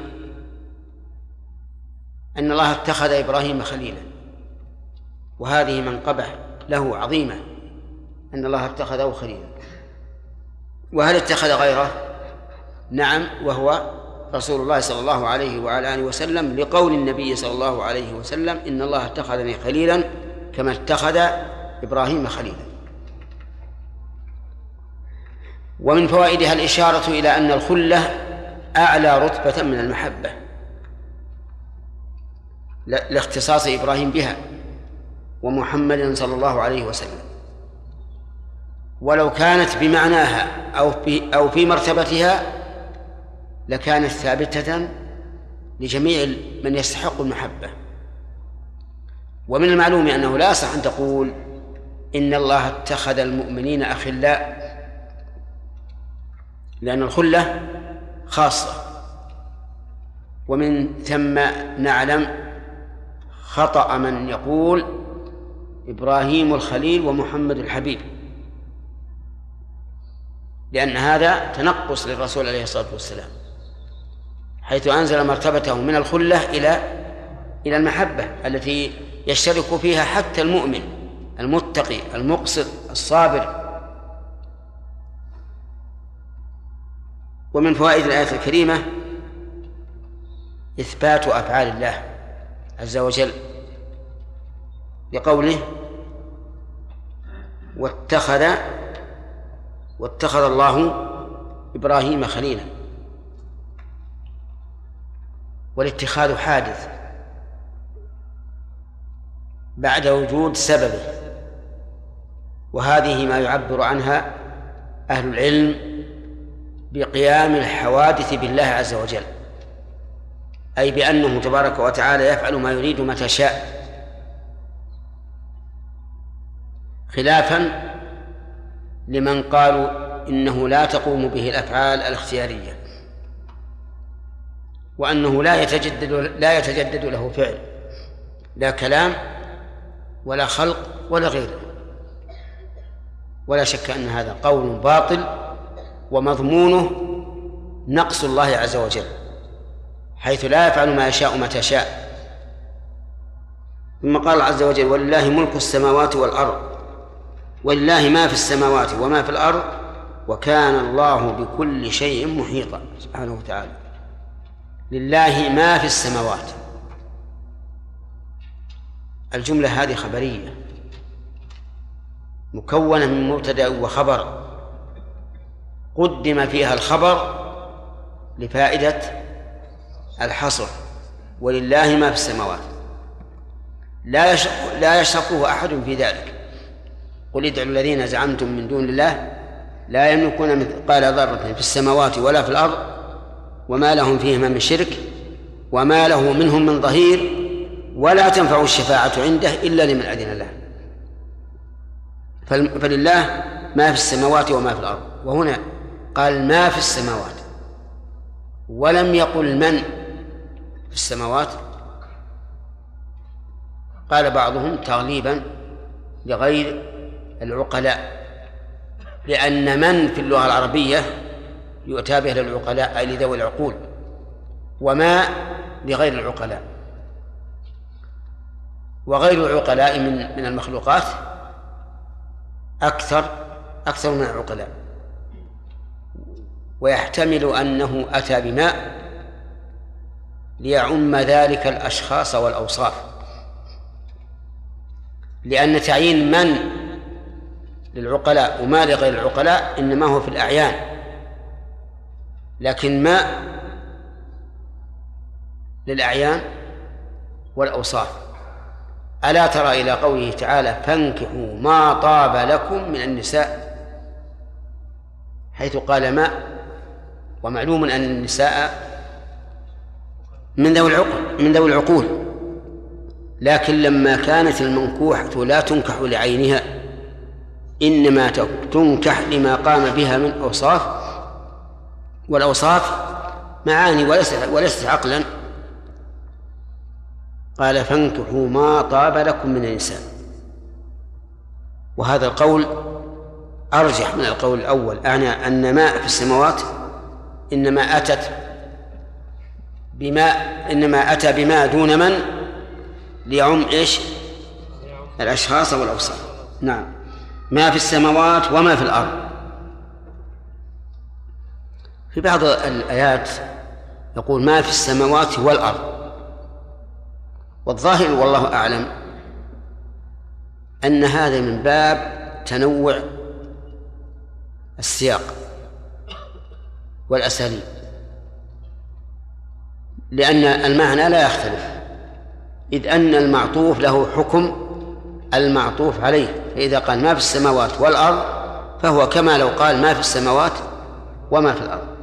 [SPEAKER 1] أن الله اتخذ إبراهيم خليلا، وهذه منقبة له عظيمة أن الله اتخذه خليلا. وهل اتخذ غيره؟ نعم، وهو رسول الله صلى الله عليه وعلى آله وسلم، لقول النبي صلى الله عليه وسلم: إن الله اتخذني خليلا كما اتخذ إبراهيم خليلا. ومن فوائدها الإشارة إلى أن الخلة أعلى رتبة من المحبة لاختصاص إبراهيم بها ومحمد صلى الله عليه وسلم، ولو كانت بمعناها أو في مرتبتها لكانت ثابتة لجميع من يستحق المحبة. ومن المعلوم أنه لا يصح أن تقول إن الله اتخذ المؤمنين أخلاء، لأن الخلة خاصة. ومن ثم نعلم خطأ من يقول إبراهيم الخليل ومحمد الحبيب، لأن هذا تنقص للرسول عليه الصلاة والسلام، حيث أنزل مرتبته من الخلة إلى المحبة التي يشترك فيها حتى المؤمن المتقي المقسط الصابر. ومن فوائد الآية الكريمة إثبات أفعال الله عز وجل بقوله: واتخذ الله إبراهيم خليلا. والاتخاذ حادث بعد وجود سببه، وهذه ما يعبر عنها أهل العلم بقيام الحوادث بالله عز وجل، أي بأنه تبارك وتعالى يفعل ما يريد متى شاء، خلافا لمن قالوا إنه لا تقوم به الأفعال الاختيارية، وأنه لا يتجدد له فعل، لا كلام ولا خلق ولا غيره. ولا شك أن هذا قول باطل ومضمونه نقص الله عز وجل، حيث لا يفعل ما يشاء متى شاء. ثم قال عز وجل: ولله ملك السماوات والأرض، ولله ما في السماوات وما في الأرض وكان الله بكل شيء محيطا سبحانه وتعالى. لله ما في السماوات، الجملة هذه خبرية مكونة من مبتدأ وخبر، قدم فيها الخبر لفائدة الحصر، ولله ما في السماوات، لا يشركه أحد في ذلك. قل ادعوا الذين زعمتم من دون الله لا يملكون مثقال ذرة في السماوات ولا في الأرض وما لهم فيهما من شرك وما له منهم من ظهير ولا تنفع الشفاعة عنده إلا لمن أذن له. فلله ما في السماوات وما في الأرض، وهنا قال ما في السماوات ولم يقل من في السماوات. قال بعضهم تغليبا لغير العقلاء، لأن من في اللغة العربية يؤتى به للعقلاء أي لذوي العقول، وما لغير العقلاء، وغير العقلاء من المخلوقات أكثر من العقلاء، ويحتمل أنه أتى بماء ليعم ذلك الأشخاص والأوصاف، لأن تعيين من للعقلاء وما لغير العقلاء إنما هو في الأعيان، لكن ما للأعيان والأوصاف. ألا ترى إلى قوله تعالى فانكحوا ما طاب لكم من النساء، حيث قال ما، ومعلوم أن النساء من ذوي العقول، لكن لما كانت المنكوحة لا تنكح لعينها إنما تنكح لما قام بها من أوصاف، والأوصاف معاني وليست عقلا. قال فانكحوا ما طاب لكم من النساء، وهذا القول أرجح من القول الأول، أعني أن ما في السماوات إنما أتى بما دون من ليعم الأشخاص والأوصاف. نعم، ما في السماوات وما في الأرض. في بعض الآيات يقول ما في السماوات والأرض، والظاهر والله أعلم أن هذا من باب تنوع السياق والأساليب، لأن المعنى لا يختلف، إذ أن المعطوف له حكم المعطوف عليه، فإذا قال ما في السماوات والأرض فهو كما لو قال ما في السماوات وما في الأرض.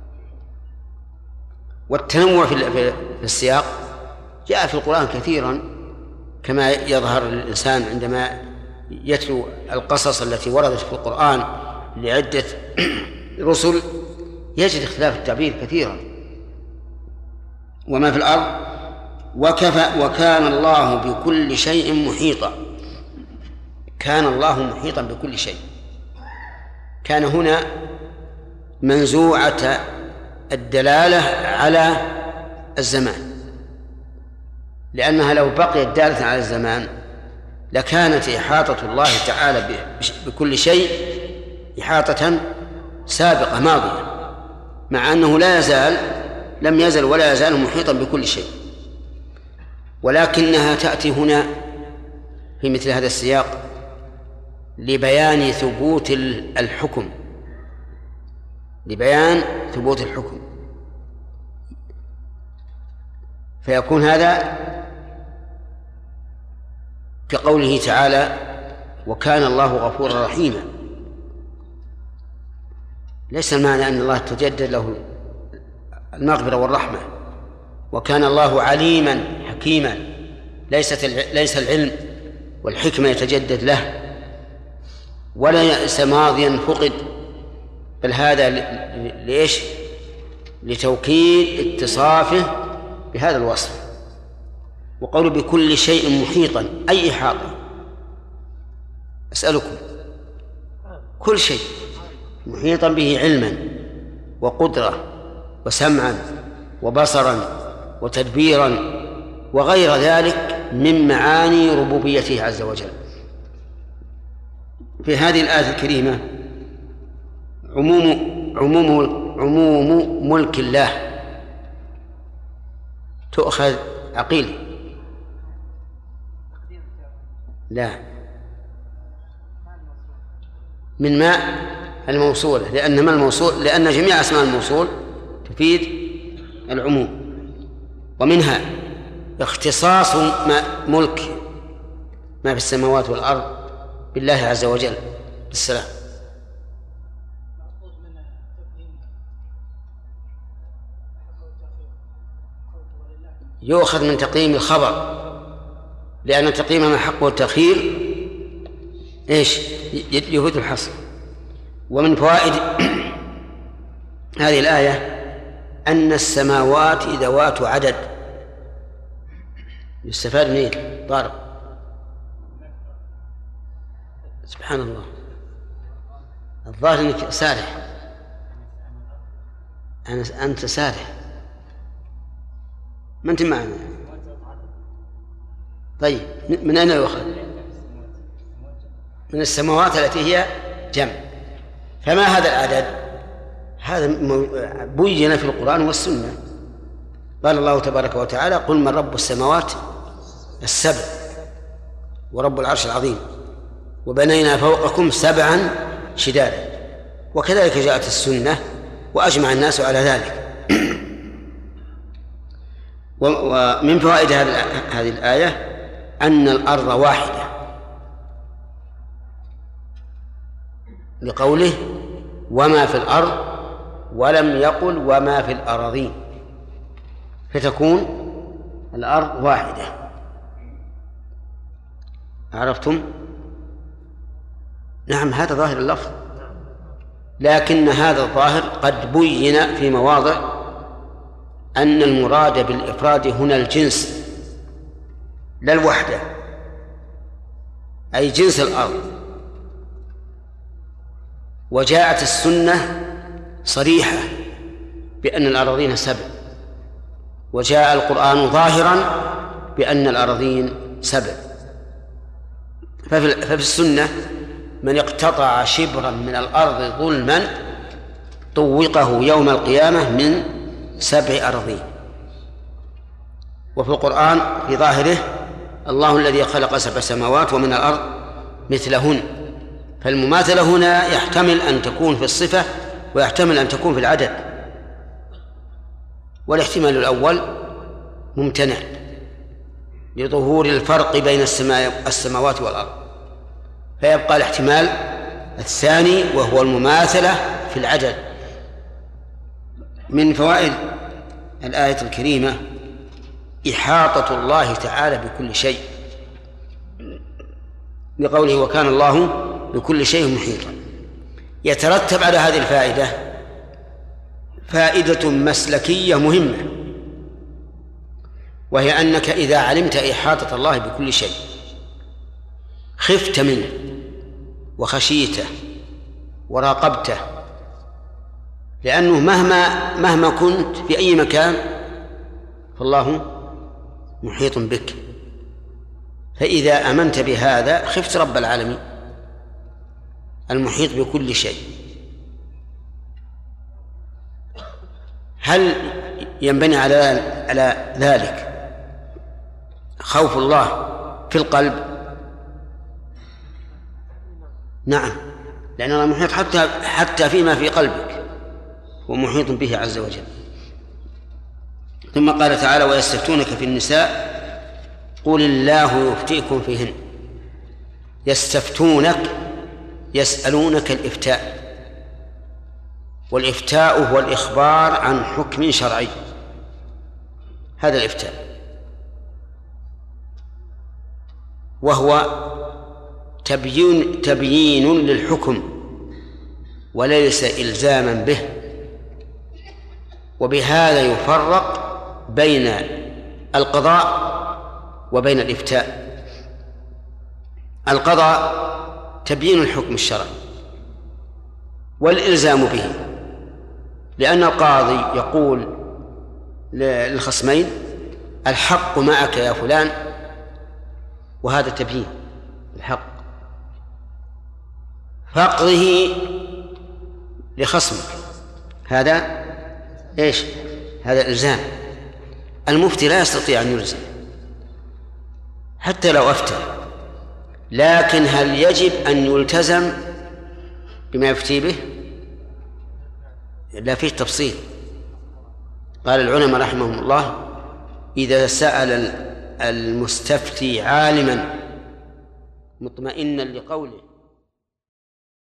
[SPEAKER 1] والتنوع في السياق جاء في القرآن كثيرا، كما يظهر للإنسان عندما يتلو القصص التي وردت في القرآن لعدة رسل يجد اختلاف التعبير كثيرا. وما في الأرض وكان الله بكل شيء محيطا. كان الله محيطا بكل شيء. كان هنا منزوعة الدلالة على الزمان، لأنها لو بقيت دالة على الزمان لكانت إحاطة الله تعالى بكل شيء إحاطة سابقة ماضية، مع أنه لم يزل ولا يزال محيطا بكل شيء، ولكنها تأتي هنا في مثل هذا السياق لبيان ثبوت الحكم، فيكون هذا كقوله تعالى وكان الله غفورا رحيما. ليس المعنى أن الله تجدد له المغفرة والرحمة، وكان الله عليما حكيما، ليس العلم والحكمة يتجدد له، ولا يأس ماضيا فقد، بل هذا ليش؟ لتوكيد اتصافه بهذا الوصف. وقول بكل شيء محيطا أي إحاطة؟ أسألكم، كل شيء محيطا به علما وقدرة وسمعا وبصرا وتدبيرا وغير ذلك من معاني ربوبيته عز وجل. في هذه الآية الكريمة عموم ملك الله تؤخذ عقيل، لا، من ماء الموصولة، لأن جميع أسماء الموصول تفيد العموم، ومنها اختصاص ملك ما في السماوات والأرض بالله عز وجل بالسلام. يؤخذ من تقييم الخبر، لأن تقييم ما حقه التأخير يفيد الحصر. ومن فوائد هذه الآية أن السماوات ذوات عدد. يستفاد منين طارق؟ سبحان الله، الظاهر أنك سارح. أنت سارح، ما أنت معنا. طيب من أين يؤخذ؟ من السماوات التي هي جمع. فما هذا العدد؟ هذا بين في القرآن والسنة. قال الله تبارك وتعالى: قل من رب السماوات السبع ورب العرش العظيم وبنينا فوقكم سبعا شدادا. وكذلك جاءت السنة وأجمع الناس على ذلك. ومن فوائد هذه الآية أن الأرض واحدة، لقوله وما في الأرض، ولم يقل وما في الأراضين، فتكون الأرض واحدة. عرفتم؟ نعم، هذا ظاهر اللفظ، لكن هذا الظاهر قد بين في مواضع أن المراد بالإفراد هنا الجنس لا الوحدة، أي جنس الأرض. وجاءت السنة صريحة بأن الأراضين سبع، وجاء القرآن ظاهرا بأن الأراضين سبع. ففي السنة من اقتطع شبرا من الأرض ظلما طوقه يوم القيامة من 7 أراضين. وفي القرآن في ظاهره الله الذي خلق 7 سماوات ومن الأرض مثلهن. فالمماثلة هنا يحتمل أن تكون في الصفة ويحتمل أن تكون في العدد، والاحتمال الأول ممتنع لظهور الفرق بين السماوات والأرض، فيبقى الاحتمال الثاني وهو المماثلة في العدد. من فوائد الآية الكريمة إحاطة الله تعالى بكل شيء، لقوله وكان الله بكل شيء محيطا. يترتب على هذه الفائدة فائدة مسلكية مهمة، وهي أنك إذا علمت إحاطة الله بكل شيء خفت منه وخشيته وراقبته، لأنه مهما كنت في أي مكان فالله محيط بك. فإذا آمنت بهذا خفت رب العالمين المحيط بكل شيء. هل ينبني على ذلك خوف الله في القلب؟ نعم، لأن الله محيط حتى فيما في قلبك، ومحيط به عز وجل. ثم قال تعالى ويستفتونك في النساء قل الله يفتيكم فيهن. يستفتونك يسألونك الإفتاء، والإفتاء هو الإخبار عن حكم شرعي، هذا الإفتاء، وهو تبيين للحكم وليس إلزاما به. وبهذا يفرق بين القضاء وبين الإفتاء. القضاء تبيين الحكم الشرعي والإلزام به، لأن القاضي يقول للخصمين الحق معك يا فلان، وهذا تبيين الحق، فاقضه لخصمك، هذا إيش؟ هذا إلزام. المفتي لا يستطيع أن يلزم حتى لو أفتى، لكن هل يجب أن يلتزم بما يفتي به؟ لا، فيه تفصيل. قال العلماء رحمهم الله إذا سأل المستفتي عالما مطمئنا لقوله